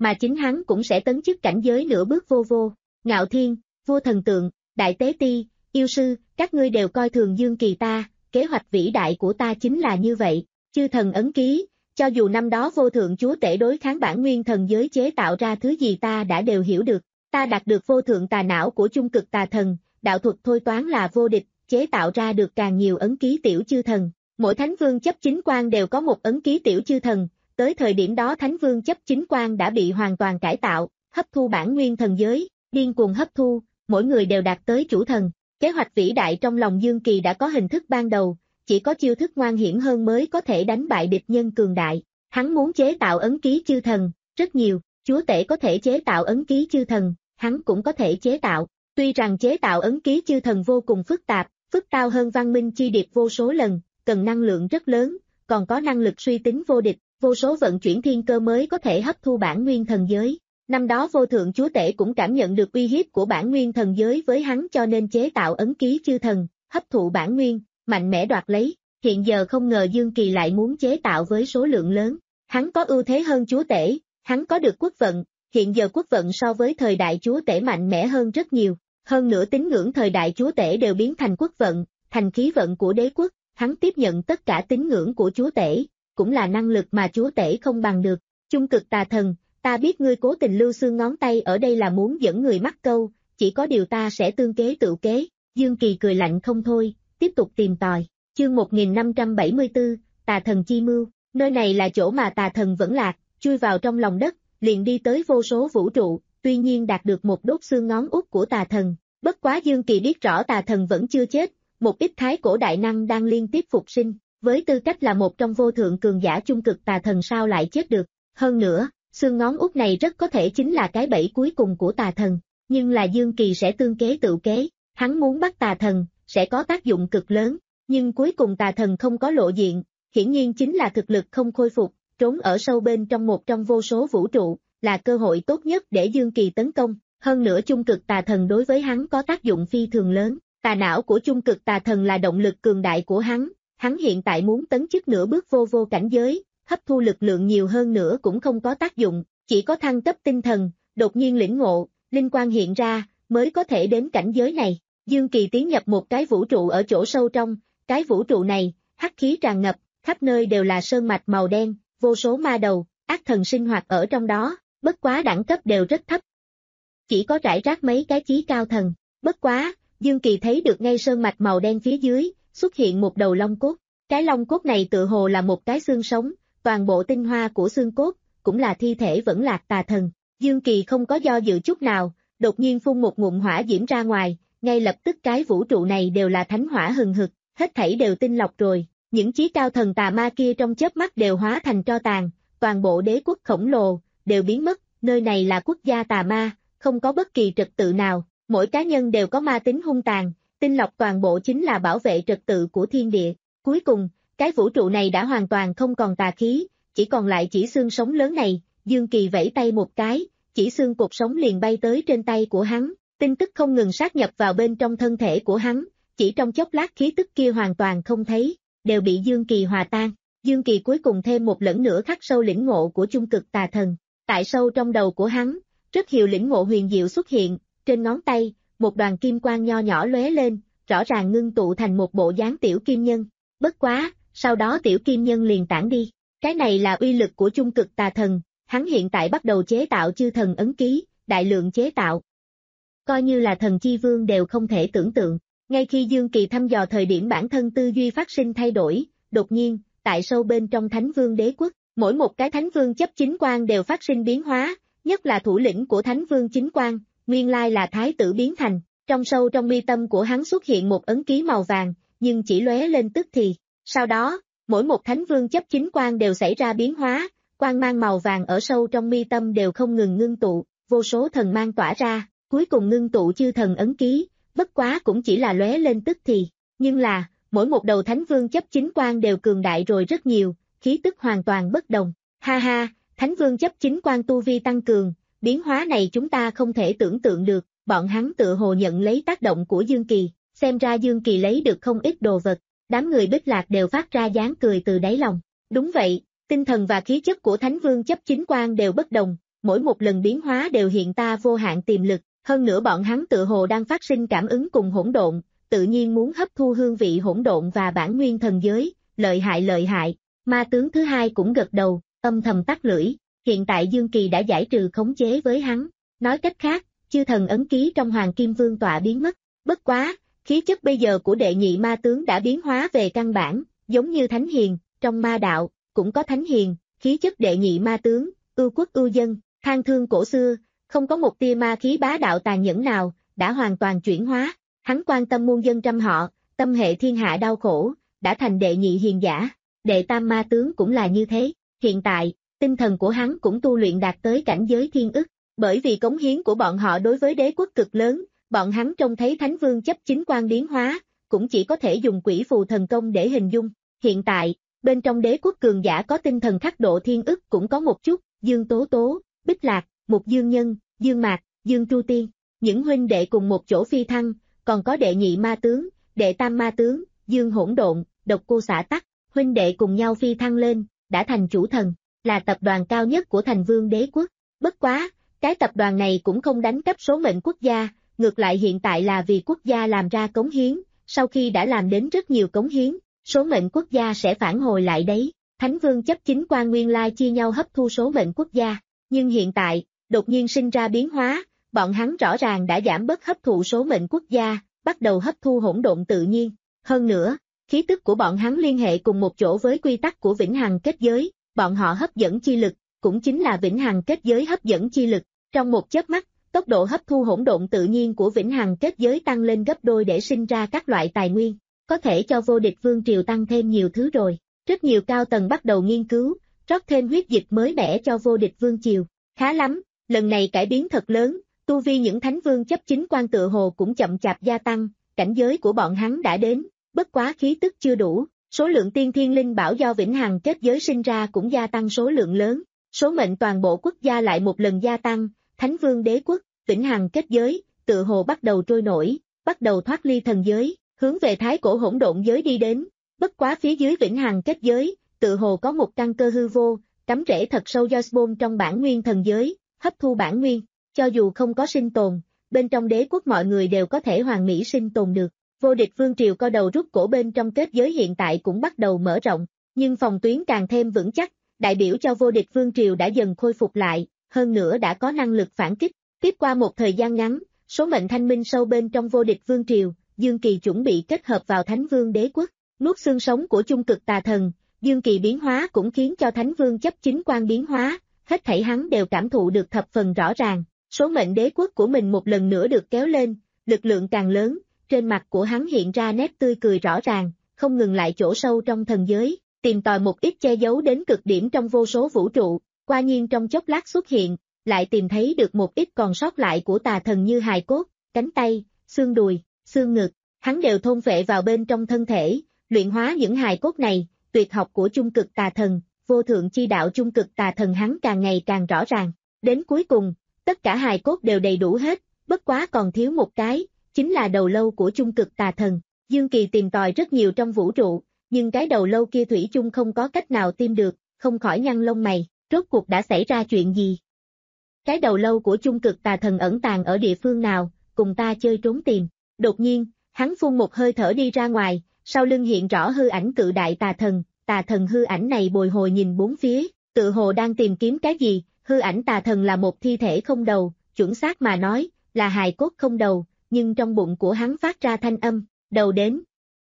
mà chính hắn cũng sẽ tấn chức cảnh giới nửa bước vô vô. Ngạo Thiên, Vua Thần Tượng, Đại Tế Ti, Yêu Sư, các ngươi đều coi thường Dương Kỳ ta, kế hoạch vĩ đại của ta chính là như vậy. Chư thần ấn ký, cho dù năm đó vô thượng chúa tể đối kháng bản nguyên thần giới chế tạo ra thứ gì ta đã đều hiểu được. Ta đạt được vô thượng tà não của chung cực tà thần, đạo thuật thôi toán là vô địch, chế tạo ra được càng nhiều ấn ký tiểu chư thần. Mỗi thánh vương chấp chính quan đều có một ấn ký tiểu chư thần, tới thời điểm đó thánh vương chấp chính quan đã bị hoàn toàn cải tạo, hấp thu bản nguyên thần giới, điên cuồng hấp thu, mỗi người đều đạt tới chủ thần. Kế hoạch vĩ đại trong lòng Dương Kỳ đã có hình thức ban đầu, chỉ có chiêu thức ngoan hiểm hơn mới có thể đánh bại địch nhân cường đại. Hắn muốn chế tạo ấn ký chư thần, rất nhiều, chúa tể có thể chế tạo ấn ký chư thần, hắn cũng có thể chế tạo. Tuy rằng chế tạo ấn ký chư thần vô cùng phức tạp, phức tao hơn văn minh chi điệp vô số lần, cần năng lượng rất lớn, còn có năng lực suy tính vô địch, vô số vận chuyển thiên cơ mới có thể hấp thu bản nguyên thần giới. Năm đó vô thượng chúa tể cũng cảm nhận được uy hiếp của bản nguyên thần giới với hắn cho nên chế tạo ấn ký chư thần, hấp thụ bản nguyên, mạnh mẽ đoạt lấy. Hiện giờ không ngờ Dương Kỳ lại muốn chế tạo với số lượng lớn. Hắn có ưu thế hơn chúa tể, hắn có được quốc vận, hiện giờ quốc vận so với thời đại chúa tể mạnh mẽ hơn rất nhiều. Hơn nữa tín ngưỡng thời đại chúa tể đều biến thành quốc vận, thành khí vận của đế quốc, hắn tiếp nhận tất cả tín ngưỡng của chúa tể, cũng là năng lực mà chúa tể không bằng được. Chung cực tà thần, ta biết ngươi cố tình lưu xương ngón tay ở đây là muốn dẫn người mắc câu, chỉ có điều ta sẽ tương kế tự kế. Dương Kỳ cười lạnh không thôi, tiếp tục tìm tòi. Chương một nghìn năm trăm bảy mươi tư, Tà Thần Chi Mưu, nơi này là chỗ mà tà thần vẫn lạc, chui vào trong lòng đất, liền đi tới vô số vũ trụ, tuy nhiên đạt được một đốt xương ngón út của tà thần. Bất quá Dương Kỳ biết rõ tà thần vẫn chưa chết, một ít thái cổ đại năng đang liên tiếp phục sinh, với tư cách là một trong vô thượng cường giả chung cực tà thần sao lại chết được. Hơn nữa, xương ngón út này rất có thể chính là cái bẫy cuối cùng của tà thần, nhưng là Dương Kỳ sẽ tương kế tự kế, hắn muốn bắt tà thần, sẽ có tác dụng cực lớn, nhưng cuối cùng tà thần không có lộ diện, hiển nhiên chính là thực lực không khôi phục, trốn ở sâu bên trong một trong vô số vũ trụ, là cơ hội tốt nhất để Dương Kỳ tấn công. Hơn nữa chung cực tà thần đối với hắn có tác dụng phi thường lớn, tà não của chung cực tà thần là động lực cường đại của hắn, hắn hiện tại muốn tấn chức nửa bước vô vô cảnh giới, hấp thu lực lượng nhiều hơn nữa cũng không có tác dụng, chỉ có thăng cấp tinh thần, đột nhiên lĩnh ngộ, linh quang hiện ra, mới có thể đến cảnh giới này. Dương Kỳ tiến nhập một cái vũ trụ ở chỗ sâu trong, cái vũ trụ này, hắc khí tràn ngập, khắp nơi đều là sơn mạch màu đen, vô số ma đầu, ác thần sinh hoạt ở trong đó, bất quá đẳng cấp đều rất thấp. Chỉ có rải rác mấy cái chí cao thần, bất quá, Dương Kỳ thấy được ngay sơn mạch màu đen phía dưới, xuất hiện một đầu long cốt, cái long cốt này tựa hồ là một cái xương sống, toàn bộ tinh hoa của xương cốt, cũng là thi thể vẫn lạc tà thần. Dương Kỳ không có do dự chút nào, đột nhiên phun một ngụm hỏa diễm ra ngoài, ngay lập tức cái vũ trụ này đều là thánh hỏa hừng hực, hết thảy đều tinh lọc rồi, những chí cao thần tà ma kia trong chớp mắt đều hóa thành tro tàn, toàn bộ đế quốc khổng lồ, đều biến mất, nơi này là quốc gia tà ma, không có bất kỳ trật tự nào, mỗi cá nhân đều có ma tính hung tàn, tinh lọc toàn bộ chính là bảo vệ trật tự của thiên địa. Cuối cùng, cái vũ trụ này đã hoàn toàn không còn tà khí, chỉ còn lại chỉ xương sống lớn này, Dương Kỳ vẫy tay một cái, chỉ xương cột sống liền bay tới trên tay của hắn, tin tức không ngừng sát nhập vào bên trong thân thể của hắn, chỉ trong chốc lát khí tức kia hoàn toàn không thấy, đều bị Dương Kỳ hòa tan. Dương Kỳ cuối cùng thêm một lần nữa khắc sâu lĩnh ngộ của chung cực tà thần, tại sâu trong đầu của hắn, rất nhiều lĩnh ngộ huyền diệu xuất hiện, trên ngón tay, một đoàn kim quang nho nhỏ lóe lên, rõ ràng ngưng tụ thành một bộ dáng tiểu kim nhân, bất quá, sau đó tiểu kim nhân liền tản đi, cái này là uy lực của chung cực tà thần, hắn hiện tại bắt đầu chế tạo chư thần ấn ký, đại lượng chế tạo. Coi như là thần chi vương đều không thể tưởng tượng, ngay khi Dương Kỳ thăm dò thời điểm bản thân tư duy phát sinh thay đổi, đột nhiên, tại sâu bên trong thánh vương đế quốc, mỗi một cái thánh vương chấp chính quan đều phát sinh biến hóa, nhất là thủ lĩnh của thánh vương chính quan, nguyên lai là thái tử biến thành, trong sâu trong mi tâm của hắn xuất hiện một ấn ký màu vàng, nhưng chỉ lóe lên tức thì, sau đó, mỗi một thánh vương chấp chính quan đều xảy ra biến hóa, quang mang màu vàng ở sâu trong mi tâm đều không ngừng ngưng tụ, vô số thần mang tỏa ra, cuối cùng ngưng tụ chư thần ấn ký, bất quá cũng chỉ là lóe lên tức thì, nhưng là, mỗi một đầu thánh vương chấp chính quan đều cường đại rồi rất nhiều, khí tức hoàn toàn bất đồng, ha ha, thánh vương chấp chính quan tu vi tăng cường, biến hóa này chúng ta không thể tưởng tượng được, bọn hắn tự hồ nhận lấy tác động của Dương Kỳ, xem ra Dương Kỳ lấy được không ít đồ vật, đám người Bích Lạc đều phát ra dáng cười từ đáy lòng, đúng vậy, tinh thần và khí chất của thánh vương chấp chính quan đều bất đồng, mỗi một lần biến hóa đều hiện ta vô hạn tiềm lực, hơn nữa bọn hắn tự hồ đang phát sinh cảm ứng cùng hỗn độn, tự nhiên muốn hấp thu hương vị hỗn độn và bản nguyên thần giới, lợi hại lợi hại. Ma tướng thứ hai cũng gật đầu, âm thầm tắt lưỡi, hiện tại Dương Kỳ đã giải trừ khống chế với hắn, nói cách khác, chư thần ấn ký trong Hoàng Kim Vương tọa biến mất, bất quá, khí chất bây giờ của đệ nhị ma tướng đã biến hóa về căn bản, giống như thánh hiền, trong ma đạo, cũng có thánh hiền, khí chất đệ nhị ma tướng, ưu quốc ưu dân, than thương cổ xưa, không có một tia ma khí bá đạo tàn nhẫn nào, đã hoàn toàn chuyển hóa, hắn quan tâm muôn dân trăm họ, tâm hệ thiên hạ đau khổ, đã thành đệ nhị hiền giả, đệ tam ma tướng cũng là như thế, hiện tại, tinh thần của hắn cũng tu luyện đạt tới cảnh giới thiên ức, bởi vì cống hiến của bọn họ đối với đế quốc cực lớn, bọn hắn trông thấy Thánh Vương chấp chính quan biến hóa, cũng chỉ có thể dùng quỷ phù thần công để hình dung, hiện tại, bên trong đế quốc cường giả có tinh thần khắc độ thiên ức cũng có một chút, Dương Tố Tố, Bích Lạc, Mục Dương Nhân, Dương Mạc, Dương Tru Tiên, những huynh đệ cùng một chỗ phi thăng, còn có đệ nhị ma tướng, đệ tam ma tướng, Dương Hỗn Độn, Độc Cô Xả Tắc, huynh đệ cùng nhau phi thăng lên, đã thành chủ thần, là tập đoàn cao nhất của thành vương đế quốc. Bất quá, cái tập đoàn này cũng không đánh cắp số mệnh quốc gia, ngược lại hiện tại là vì quốc gia làm ra cống hiến, sau khi đã làm đến rất nhiều cống hiến, số mệnh quốc gia sẽ phản hồi lại đấy. Thánh vương chấp chính quan nguyên lai chia nhau hấp thu số mệnh quốc gia, nhưng hiện tại, đột nhiên sinh ra biến hóa, bọn hắn rõ ràng đã giảm bớt hấp thụ số mệnh quốc gia, bắt đầu hấp thu hỗn độn tự nhiên. Hơn nữa, khí tức của bọn hắn liên hệ cùng một chỗ với quy tắc của vĩnh hằng kết giới, bọn họ hấp dẫn chi lực, cũng chính là vĩnh hằng kết giới hấp dẫn chi lực. Trong một chớp mắt, tốc độ hấp thu hỗn độn tự nhiên của vĩnh hằng kết giới tăng lên gấp đôi để sinh ra các loại tài nguyên, có thể cho vô địch vương triều tăng thêm nhiều thứ rồi. Rất nhiều cao tầng bắt đầu nghiên cứu, rót thêm huyết dịch mới mẻ cho vô địch vương triều. Khá lắm, lần này cải biến thật lớn, tu vi những thánh vương chấp chính quan tự hồ cũng chậm chạp gia tăng, cảnh giới của bọn hắn đã đến, bất quá khí tức chưa đủ, số lượng tiên thiên linh bảo do vĩnh hằng kết giới sinh ra cũng gia tăng số lượng lớn, số mệnh toàn bộ quốc gia lại một lần gia tăng, thánh vương đế quốc, vĩnh hằng kết giới, tự hồ bắt đầu trôi nổi, bắt đầu thoát ly thần giới, hướng về thái cổ hỗn độn giới đi đến. Bất quá phía dưới vĩnh hằng kết giới, tự hồ có một căn cơ hư vô, cắm rễ thật sâu Yosbon trong bản nguyên thần giới, hấp thu bản nguyên, cho dù không có sinh tồn, bên trong đế quốc mọi người đều có thể hoàn mỹ sinh tồn được. Vô địch vương triều co đầu rút cổ bên trong kết giới hiện tại cũng bắt đầu mở rộng, nhưng phòng tuyến càng thêm vững chắc, đại biểu cho vô địch vương triều đã dần khôi phục lại, hơn nữa đã có năng lực phản kích. Tiếp qua một thời gian ngắn, số mệnh thanh minh sâu bên trong vô địch vương triều, Dương Kỳ chuẩn bị kết hợp vào thánh vương đế quốc. Nuốt xương sống của chung cực tà thần, Dương Kỳ biến hóa cũng khiến cho thánh vương chấp chính quan biến hóa, hết thảy hắn đều cảm thụ được thập phần rõ ràng, số mệnh đế quốc của mình một lần nữa được kéo lên, lực lượng càng lớn, trên mặt của hắn hiện ra nét tươi cười rõ ràng, không ngừng lại chỗ sâu trong thần giới, tìm tòi một ít che giấu đến cực điểm trong vô số vũ trụ, qua nhiên trong chốc lát xuất hiện, lại tìm thấy được một ít còn sót lại của tà thần như hài cốt, cánh tay, xương đùi, xương ngực, hắn đều thôn phệ vào bên trong thân thể. Luyện hóa những hài cốt này, tuyệt học của chung cực tà thần, vô thượng chi đạo chung cực tà thần hắn càng ngày càng rõ ràng. Đến cuối cùng, tất cả hài cốt đều đầy đủ hết, bất quá còn thiếu một cái, chính là đầu lâu của chung cực tà thần. Dương Kỳ tìm tòi rất nhiều trong vũ trụ, nhưng cái đầu lâu kia thủy chung không có cách nào tìm được, không khỏi nhăn lông mày, rốt cuộc đã xảy ra chuyện gì? Cái đầu lâu của chung cực tà thần ẩn tàng ở địa phương nào, cùng ta chơi trốn tìm. Đột nhiên, hắn phun một hơi thở đi ra ngoài. Sau lưng hiện rõ hư ảnh cự đại tà thần, tà thần hư ảnh này bồi hồi nhìn bốn phía, tự hồ đang tìm kiếm cái gì, hư ảnh tà thần là một thi thể không đầu, chuẩn xác mà nói, là hài cốt không đầu, nhưng trong bụng của hắn phát ra thanh âm, đầu đến.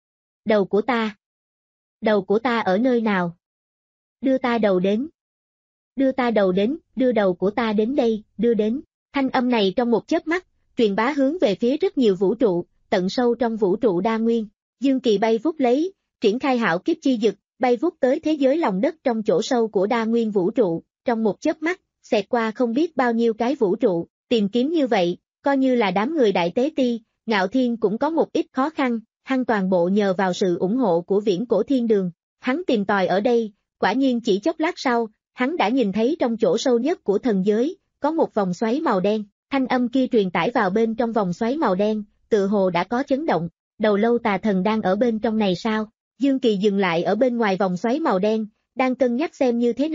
Đầu của ta. Đầu của ta ở nơi nào? Đưa ta đầu đến. Đưa ta đầu đến, đưa đầu của ta đến đây, đưa đến. Thanh âm này trong một chớp mắt, truyền bá hướng về phía rất nhiều vũ trụ, tận sâu trong vũ trụ đa nguyên. Dương Kỳ bay vút lấy, triển khai hạo kiếp chi dực, bay vút tới thế giới lòng đất trong chỗ sâu của đa nguyên vũ trụ, trong một chớp mắt, xẹt qua không biết bao nhiêu cái vũ trụ, tìm kiếm như vậy, coi như là đám người đại tế ti, Ngạo Thiên cũng có một ít khó khăn, hắn toàn bộ nhờ vào sự ủng hộ của Viễn Cổ Thiên Đường, hắn tìm tòi ở đây, quả nhiên chỉ chốc lát sau, hắn đã nhìn thấy trong chỗ sâu nhất của thần giới, có một vòng xoáy màu đen, thanh âm kia truyền tải vào bên trong vòng xoáy màu đen, tự hồ đã có chấn động. Đầu lâu tà thần đang ở bên trong này sao? Dương Kỳ dừng lại ở bên ngoài vòng xoáy màu đen, đang cân nhắc xem như thế nào,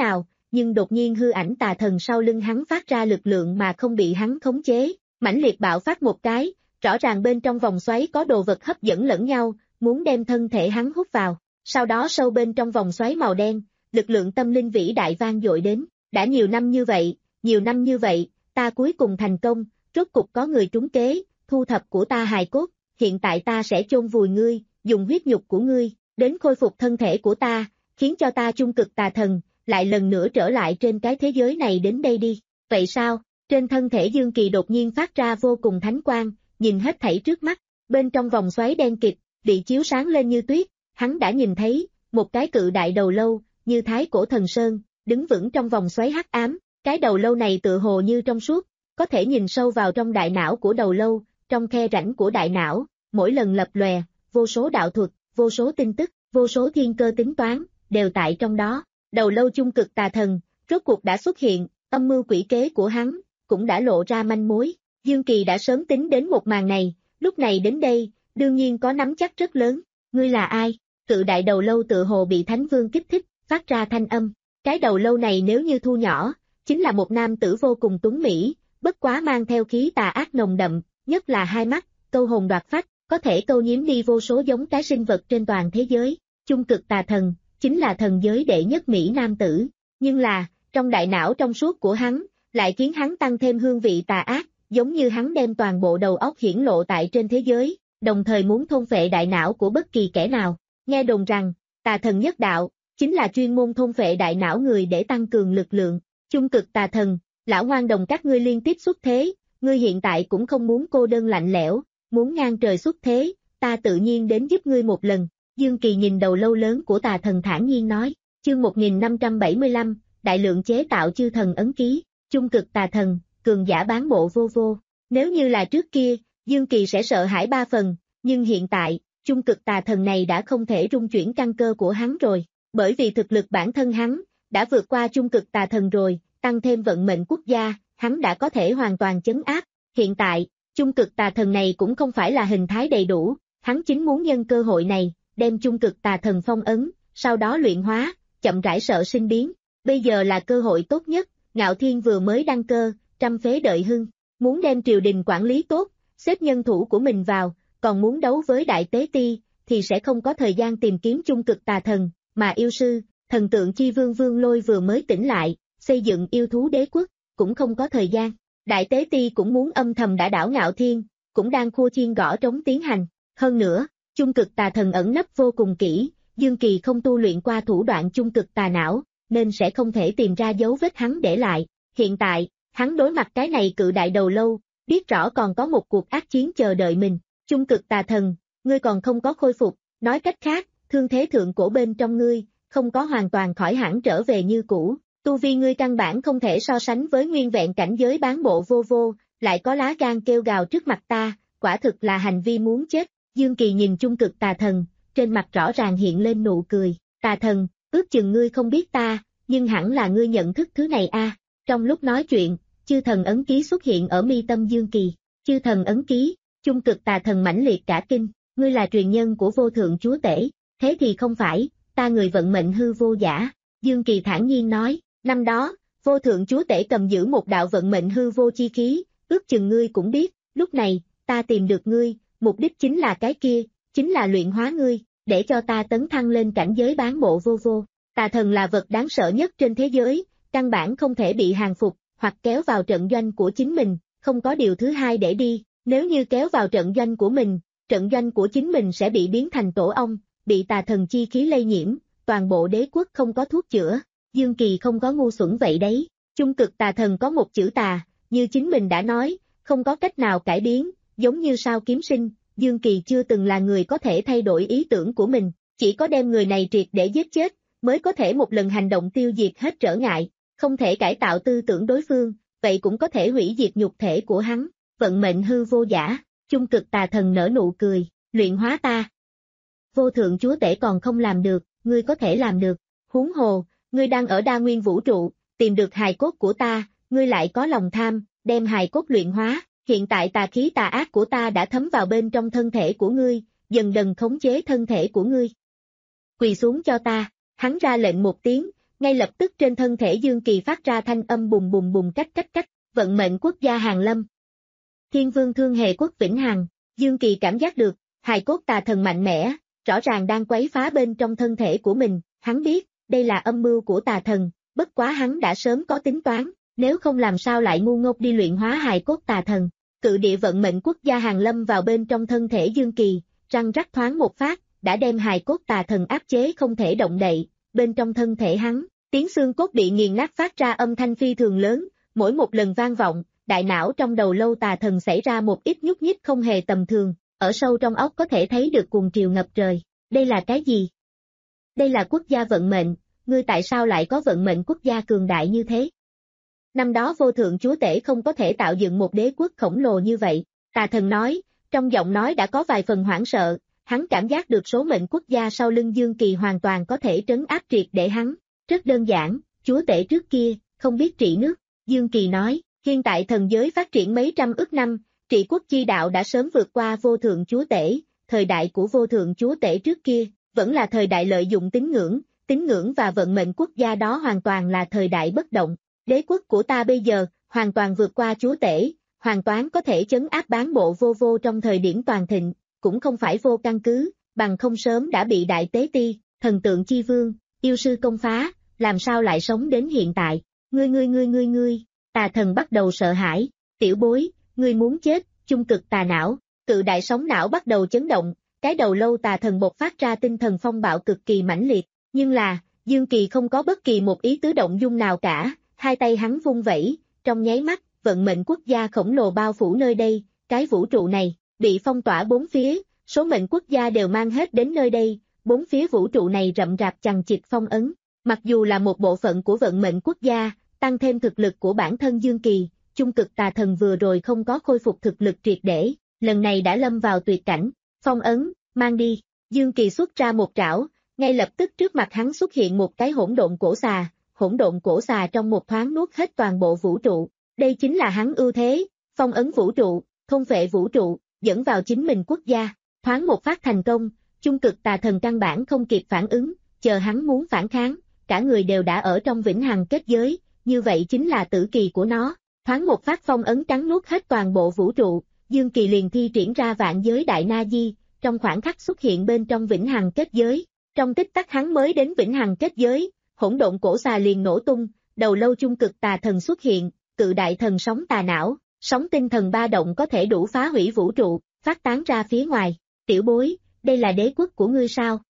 nhưng đột nhiên hư ảnh tà thần sau lưng hắn phát ra lực lượng mà không bị hắn khống chế, mãnh liệt bạo phát một cái, rõ ràng bên trong vòng xoáy có đồ vật hấp dẫn lẫn nhau, muốn đem thân thể hắn hút vào, sau đó sâu bên trong vòng xoáy màu đen, lực lượng tâm linh vĩ đại vang dội đến, đã nhiều năm như vậy, nhiều năm như vậy, ta cuối cùng thành công, rốt cục có người trúng kế, thu thập của ta hài cốt, hiện tại ta sẽ chôn vùi ngươi, dùng huyết nhục của ngươi, đến khôi phục thân thể của ta, khiến cho ta trung cực tà thần, lại lần nữa trở lại trên cái thế giới này đến đây đi. Vậy sao? Trên thân thể Dương Kỳ đột nhiên phát ra vô cùng thánh quang, nhìn hết thảy trước mắt, bên trong vòng xoáy đen kịt, bị chiếu sáng lên như tuyết, hắn đã nhìn thấy, một cái cự đại đầu lâu, như thái cổ thần sơn, đứng vững trong vòng xoáy hắc ám, cái đầu lâu này tựa hồ như trong suốt, có thể nhìn sâu vào trong đại não của đầu lâu, trong khe rãnh của đại não, mỗi lần lập lòe, vô số đạo thuật, vô số tin tức, vô số thiên cơ tính toán, đều tại trong đó. Đầu lâu chung cực tà thần, rốt cuộc đã xuất hiện, âm mưu quỷ kế của hắn, cũng đã lộ ra manh mối. Dương Kỳ đã sớm tính đến một màn này, lúc này đến đây, đương nhiên có nắm chắc rất lớn. Ngươi là ai? Cự đại đầu lâu tựa hồ bị Thánh Vương kích thích, phát ra thanh âm. Cái đầu lâu này nếu như thu nhỏ, chính là một nam tử vô cùng tuấn mỹ, bất quá mang theo khí tà ác nồng đậm, nhất là hai mắt, câu hồn đoạt phách, có thể câu nhiếm đi vô số giống cái sinh vật trên toàn thế giới. Chung cực tà thần, chính là thần giới đệ nhất Mỹ nam tử. Nhưng là, trong đại não trong suốt của hắn, lại khiến hắn tăng thêm hương vị tà ác, giống như hắn đem toàn bộ đầu óc hiển lộ tại trên thế giới, đồng thời muốn thôn phệ đại não của bất kỳ kẻ nào. Nghe đồn rằng, tà thần nhất đạo, chính là chuyên môn thôn phệ đại não người để tăng cường lực lượng. Chung cực tà thần, lão ngoan đồng các ngươi liên tiếp xuất thế, ngươi hiện tại cũng không muốn cô đơn lạnh lẽo, muốn ngang trời xuất thế, ta tự nhiên đến giúp ngươi một lần. Dương Kỳ nhìn đầu lâu lớn của tà thần thản nhiên nói, chương một nghìn năm trăm bảy mươi lăm, đại lượng chế tạo chư thần ấn ký, chung cực tà thần, cường giả bán bộ vô vô. Nếu như là trước kia, Dương Kỳ sẽ sợ hãi ba phần, nhưng hiện tại, chung cực tà thần này đã không thể rung chuyển căn cơ của hắn rồi, bởi vì thực lực bản thân hắn, đã vượt qua chung cực tà thần rồi, tăng thêm vận mệnh quốc gia, hắn đã có thể hoàn toàn chấn áp. Hiện tại, chung cực tà thần này cũng không phải là hình thái đầy đủ, hắn chính muốn nhân cơ hội này, đem chung cực tà thần phong ấn, sau đó luyện hóa, chậm rãi sợ sinh biến. Bây giờ là cơ hội tốt nhất, Ngạo Thiên vừa mới đăng cơ, trăm phế đợi hưng, muốn đem triều đình quản lý tốt, xếp nhân thủ của mình vào, còn muốn đấu với Đại Tế Ti, thì sẽ không có thời gian tìm kiếm chung cực tà thần, mà yêu sư, thần tượng chi vương Vương Lôi vừa mới tỉnh lại, xây dựng yêu thú đế quốc, cũng không có thời gian. Đại Tế Ti cũng muốn âm thầm đả đảo Ngạo Thiên, cũng đang khua chiên gõ trống tiến hành. Hơn nữa, chung cực tà thần ẩn nấp vô cùng kỹ, Dương Kỳ không tu luyện qua thủ đoạn chung cực tà não, nên sẽ không thể tìm ra dấu vết hắn để lại. Hiện tại, hắn đối mặt cái này cự đại đầu lâu, biết rõ còn có một cuộc ác chiến chờ đợi mình. Chung cực tà thần, ngươi còn không có khôi phục, nói cách khác, thương thế thượng cổ bên trong ngươi, không có hoàn toàn khỏi hẳn trở về như cũ. Tu vi ngươi căn bản không thể so sánh với nguyên vẹn cảnh giới bán bộ vô vô, lại có lá gan kêu gào trước mặt ta, quả thực là hành vi muốn chết. Dương Kỳ nhìn chung cực tà thần, trên mặt rõ ràng hiện lên nụ cười. Tà thần, ước chừng ngươi không biết ta, nhưng hẳn là ngươi nhận thức thứ này a. Trong lúc nói chuyện, chư thần ấn ký xuất hiện ở mi tâm Dương Kỳ. Chư thần ấn ký, chung cực tà thần mãnh liệt cả kinh, ngươi là truyền nhân của vô thượng chúa tể, thế thì không phải, ta người vận mệnh hư vô giả. Dương Kỳ thản nhiên nói, năm đó, vô thượng chúa tể cầm giữ một đạo vận mệnh hư vô chi khí, ước chừng ngươi cũng biết, lúc này, ta tìm được ngươi, mục đích chính là cái kia, chính là luyện hóa ngươi, để cho ta tấn thăng lên cảnh giới bán bộ vô vô. Tà thần là vật đáng sợ nhất trên thế giới, căn bản không thể bị hàng phục, hoặc kéo vào trận doanh của chính mình, không có điều thứ hai để đi, nếu như kéo vào trận doanh của mình, trận doanh của chính mình sẽ bị biến thành tổ ong, bị tà thần chi khí lây nhiễm, toàn bộ đế quốc không có thuốc chữa. Dương Kỳ không có ngu xuẩn vậy đấy, chung cực tà thần có một chữ tà, như chính mình đã nói, không có cách nào cải biến, giống như sao kiếm sinh, Dương Kỳ chưa từng là người có thể thay đổi ý tưởng của mình, chỉ có đem người này triệt để giết chết, mới có thể một lần hành động tiêu diệt hết trở ngại, không thể cải tạo tư tưởng đối phương, vậy cũng có thể hủy diệt nhục thể của hắn. Vận mệnh hư vô giả, chung cực tà thần nở nụ cười, luyện hóa ta. Vô thượng chúa tể còn không làm được, ngươi có thể làm được, huống hồ, ngươi đang ở đa nguyên vũ trụ, tìm được hài cốt của ta, ngươi lại có lòng tham, đem hài cốt luyện hóa, hiện tại tà khí tà ác của ta đã thấm vào bên trong thân thể của ngươi, dần dần khống chế thân thể của ngươi. Quỳ xuống cho ta, hắn ra lệnh một tiếng, ngay lập tức trên thân thể Dương Kỳ phát ra thanh âm bùng bùng bùng cách cách cách, vận mệnh quốc gia Hàn Lâm. Thiên Vương Thương Hề Quốc vĩnh hằng, Dương Kỳ cảm giác được, hài cốt tà thần mạnh mẽ, rõ ràng đang quấy phá bên trong thân thể của mình, hắn biết, đây là âm mưu của tà thần, bất quá hắn đã sớm có tính toán, nếu không làm sao lại ngu ngốc đi luyện hóa hài cốt tà thần. Cự địa vận mệnh quốc gia Hàn Lâm vào bên trong thân thể Dương Kỳ, răng rắc thoáng một phát, đã đem hài cốt tà thần áp chế không thể động đậy, bên trong thân thể hắn, tiếng xương cốt bị nghiền nát phát ra âm thanh phi thường lớn, mỗi một lần vang vọng, đại não trong đầu lâu tà thần xảy ra một ít nhúc nhích không hề tầm thường, ở sâu trong óc có thể thấy được cuồng triều ngập trời. Đây là cái gì? Đây là quốc gia vận mệnh, ngươi tại sao lại có vận mệnh quốc gia cường đại như thế? Năm đó vô thượng chúa tể không có thể tạo dựng một đế quốc khổng lồ như vậy, tà thần nói, trong giọng nói đã có vài phần hoảng sợ, hắn cảm giác được số mệnh quốc gia sau lưng Dương Kỳ hoàn toàn có thể trấn áp triệt để hắn. Rất đơn giản, chúa tể trước kia, không biết trị nước, Dương Kỳ nói, hiện tại thần giới phát triển mấy trăm ức năm, trị quốc chi đạo đã sớm vượt qua vô thượng chúa tể, thời đại của vô thượng chúa tể trước kia, vẫn là thời đại lợi dụng tín ngưỡng, tín ngưỡng và vận mệnh quốc gia đó hoàn toàn là thời đại bất động. Đế quốc của ta bây giờ, hoàn toàn vượt qua chúa tể, hoàn toàn có thể chấn áp bán bộ vô vô trong thời điểm toàn thịnh, cũng không phải vô căn cứ, bằng không sớm đã bị đại tế ti, thần tượng chi vương, yêu sư công phá, làm sao lại sống đến hiện tại. Ngươi ngươi ngươi ngươi ngươi, tà thần bắt đầu sợ hãi, tiểu bối, ngươi muốn chết, chung cực tà não, cự đại sóng não bắt đầu chấn động, cái đầu lâu tà thần bộc phát ra tinh thần phong bạo cực kỳ mãnh liệt, nhưng là, Dương Kỳ không có bất kỳ một ý tứ động dung nào cả, hai tay hắn vung vẩy, trong nháy mắt, vận mệnh quốc gia khổng lồ bao phủ nơi đây, cái vũ trụ này, bị phong tỏa bốn phía, số mệnh quốc gia đều mang hết đến nơi đây, bốn phía vũ trụ này rậm rạp chằng chịt phong ấn, mặc dù là một bộ phận của vận mệnh quốc gia, tăng thêm thực lực của bản thân Dương Kỳ, chung cực tà thần vừa rồi không có khôi phục thực lực triệt để, lần này đã lâm vào tuyệt cảnh, phong ấn, mang đi, Dương Kỳ xuất ra một trảo, ngay lập tức trước mặt hắn xuất hiện một cái hỗn độn cổ xà, hỗn độn cổ xà trong một thoáng nuốt hết toàn bộ vũ trụ, đây chính là hắn ưu thế, phong ấn vũ trụ, thôn phệ vũ trụ, dẫn vào chính mình quốc gia, thoáng một phát thành công, chung cực tà thần căn bản không kịp phản ứng, chờ hắn muốn phản kháng, cả người đều đã ở trong vĩnh hằng kết giới, như vậy chính là tử kỳ của nó, thoáng một phát phong ấn cắn nuốt hết toàn bộ vũ trụ, Dương Kỳ liền thi triển ra vạn giới đại na di, trong khoảng khắc xuất hiện bên trong vĩnh hằng kết giới, trong tích tắc hắn mới đến vĩnh hằng kết giới, hỗn độn cổ xà liền nổ tung, đầu lâu chung cực tà thần xuất hiện, cự đại thần sóng tà não, sóng tinh thần ba động có thể đủ phá hủy vũ trụ, phát tán ra phía ngoài, tiểu bối, đây là đế quốc của ngươi sao?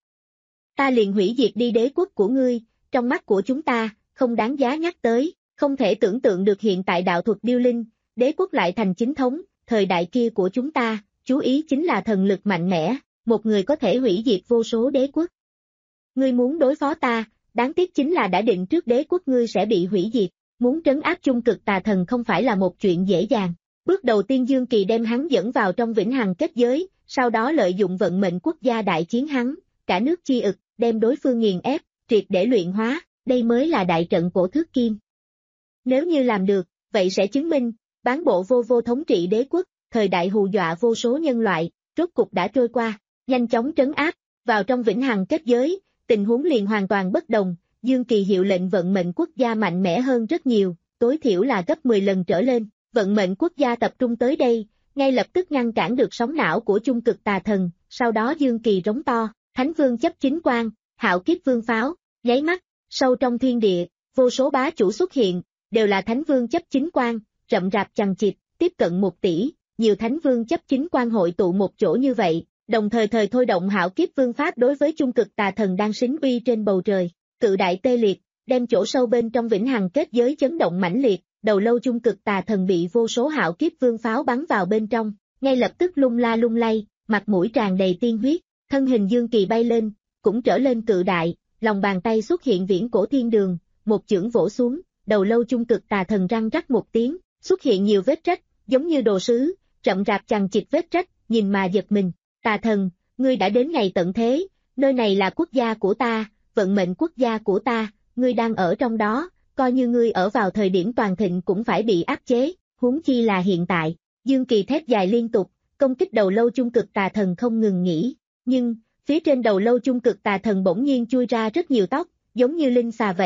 Ta liền hủy diệt đi đế quốc của ngươi, trong mắt của chúng ta, không đáng giá nhắc tới, không thể tưởng tượng được hiện tại đạo thuật điêu linh, đế quốc lại thành chính thống, thời đại kia của chúng ta, chú ý chính là thần lực mạnh mẽ, một người có thể hủy diệt vô số đế quốc. Ngươi muốn đối phó ta, đáng tiếc chính là đã định trước đế quốc ngươi sẽ bị hủy diệt, muốn trấn áp chung cực tà thần không phải là một chuyện dễ dàng. Bước đầu tiên Dương Kỳ đem hắn dẫn vào trong vĩnh hằng kết giới, sau đó lợi dụng vận mệnh quốc gia đại chiến hắn, cả nước chi ực, đem đối phương nghiền ép, triệt để luyện hóa, đây mới là đại trận cổ thước kim. Nếu như làm được, vậy sẽ chứng minh, bán bộ vô vô thống trị đế quốc, thời đại hù dọa vô số nhân loại, rốt cục đã trôi qua, nhanh chóng trấn áp, vào trong vĩnh hằng kết giới, tình huống liền hoàn toàn bất đồng, Dương Kỳ hiệu lệnh vận mệnh quốc gia mạnh mẽ hơn rất nhiều, tối thiểu là gấp mười lần trở lên, vận mệnh quốc gia tập trung tới đây, ngay lập tức ngăn cản được sóng não của chung cực tà thần, sau đó Dương Kỳ rống to, Thánh Vương chấp chính quan, Hạo Kiếp Vương pháo, nháy mắt, sâu trong thiên địa, vô số bá chủ xuất hiện, đều là Thánh Vương chấp chính quan, rậm rạp chằng chịt, tiếp cận một tỷ, nhiều Thánh Vương chấp chính quan hội tụ một chỗ như vậy, đồng thời thời thôi động Hạo Kiếp Vương pháp đối với chung cực tà thần đang sính uy trên bầu trời, cự đại tê liệt, đem chỗ sâu bên trong vĩnh hằng kết giới chấn động mãnh liệt, đầu lâu chung cực tà thần bị vô số Hạo Kiếp Vương pháo bắn vào bên trong, ngay lập tức lung la lung lay, mặt mũi tràn đầy tiên huyết, thân hình Dương Kỳ bay lên, cũng trở lên cự đại, lòng bàn tay xuất hiện viễn cổ thiên đường, một chưởng vỗ xuống, đầu lâu chung cực tà thần răng rắc một tiếng, xuất hiện nhiều vết rách, giống như đồ sứ, rậm rạp chằng chịt vết rách, nhìn mà giật mình, tà thần, ngươi đã đến ngày tận thế, nơi này là quốc gia của ta, vận mệnh quốc gia của ta, ngươi đang ở trong đó, coi như ngươi ở vào thời điểm toàn thịnh cũng phải bị áp chế, huống chi là hiện tại, Dương Kỳ thét dài liên tục, công kích đầu lâu chung cực tà thần không ngừng nghỉ, nhưng, phía trên đầu lâu chung cực tà thần bỗng nhiên chui ra rất nhiều tóc, giống như linh xà vậy,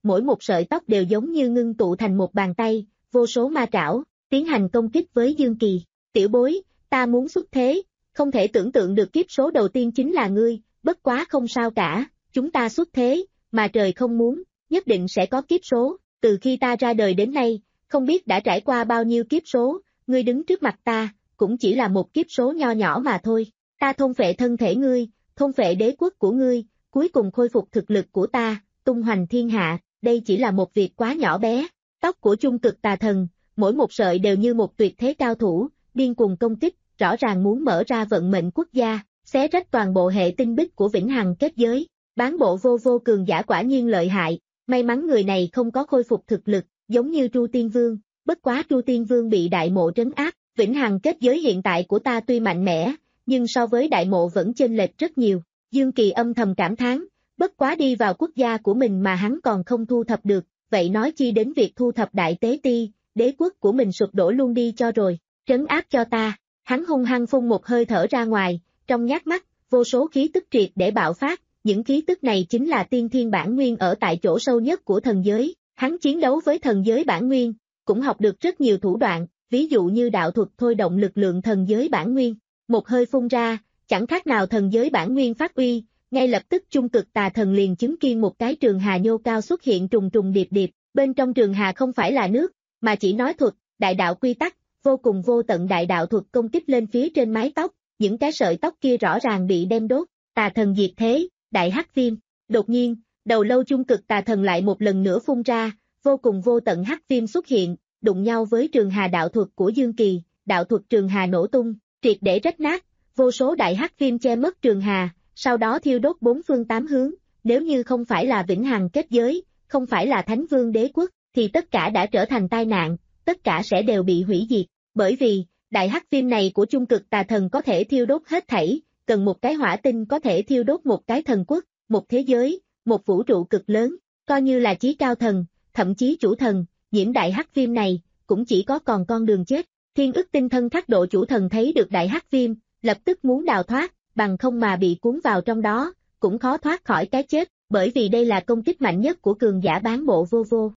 mỗi một sợi tóc đều giống như ngưng tụ thành một bàn tay, vô số ma trảo, tiến hành công kích với Dương Kỳ. Tiểu bối, ta muốn xuất thế, không thể tưởng tượng được kiếp số đầu tiên chính là ngươi, bất quá không sao cả, chúng ta xuất thế, mà trời không muốn, nhất định sẽ có kiếp số, từ khi ta ra đời đến nay, không biết đã trải qua bao nhiêu kiếp số, ngươi đứng trước mặt ta, cũng chỉ là một kiếp số nho nhỏ mà thôi, ta thôn phệ thân thể ngươi, thôn phệ đế quốc của ngươi, cuối cùng khôi phục thực lực của ta, tung hoành thiên hạ, đây chỉ là một việc quá nhỏ bé. Tóc của Chung Cực Tà Thần, mỗi một sợi đều như một tuyệt thế cao thủ, điên cuồng công kích, rõ ràng muốn mở ra vận mệnh quốc gia, xé rách toàn bộ hệ tinh bích của vĩnh hằng kết giới. Bán bộ vô vô cường giả quả nhiên lợi hại, may mắn người này không có khôi phục thực lực, giống như Tru Tiên Vương, bất quá Tru Tiên Vương bị đại mộ trấn áp, vĩnh hằng kết giới hiện tại của ta tuy mạnh mẽ, nhưng so với đại mộ vẫn chênh lệch rất nhiều. Dương Kỳ âm thầm cảm thán, bất quá đi vào quốc gia của mình mà hắn còn không thu thập được, vậy nói chi đến việc thu thập đại tế ti, đế quốc của mình sụp đổ luôn đi cho rồi, trấn áp cho ta. Hắn hung hăng phun một hơi thở ra ngoài, trong nhát mắt, vô số khí tức triệt để bạo phát, những khí tức này chính là tiên thiên bản nguyên ở tại chỗ sâu nhất của thần giới. Hắn chiến đấu với thần giới bản nguyên, cũng học được rất nhiều thủ đoạn, ví dụ như đạo thuật thôi động lực lượng thần giới bản nguyên. Một hơi phun ra, chẳng khác nào thần giới bản nguyên phát uy, ngay lập tức Chung Cực Tà Thần liền chứng kiến một cái trường hà nhô cao xuất hiện trùng trùng điệp điệp, bên trong trường hà không phải là nước, mà chỉ nói thuật, đại đạo quy tắc, vô cùng vô tận đại đạo thuật công kích lên phía trên mái tóc, những cái sợi tóc kia rõ ràng bị đem đốt. Tà Thần diệt thế, đại hắc viêm. Đột nhiên, đầu lâu Chung Cực Tà Thần lại một lần nữa phun ra, vô cùng vô tận hắc viêm xuất hiện, đụng nhau với trường hà đạo thuật của Dương Kỳ, đạo thuật trường hà nổ tung, triệt để rách nát, vô số đại hắc viêm che mất trường hà, sau đó thiêu đốt bốn phương tám hướng, nếu như không phải là vĩnh hằng kết giới, không phải là Thánh Vương đế quốc, thì tất cả đã trở thành tai nạn, tất cả sẽ đều bị hủy diệt, bởi vì, đại hắc viêm này của Chung Cực Tà Thần có thể thiêu đốt hết thảy, cần một cái hỏa tinh có thể thiêu đốt một cái thần quốc, một thế giới, một vũ trụ cực lớn, coi như là chí cao thần, thậm chí chủ thần, nhiễm đại hắc viêm này, cũng chỉ có còn con đường chết. Thiên ức tinh thân khắc độ chủ thần thấy được đại hắc viêm, lập tức muốn đào thoát, bằng không mà bị cuốn vào trong đó, cũng khó thoát khỏi cái chết, bởi vì đây là công kích mạnh nhất của cường giả bán bộ vô vô.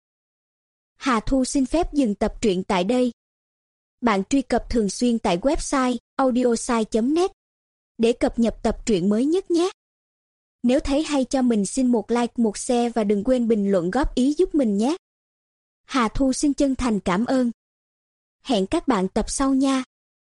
Hà Thu xin phép dừng tập truyện tại đây. Bạn truy cập thường xuyên tại website audiosai chấm net để cập nhật tập truyện mới nhất nhé. Nếu thấy hay cho mình xin một like, một share và đừng quên bình luận góp ý giúp mình nhé. Hà Thu xin chân thành cảm ơn. Hẹn các bạn tập sau nha.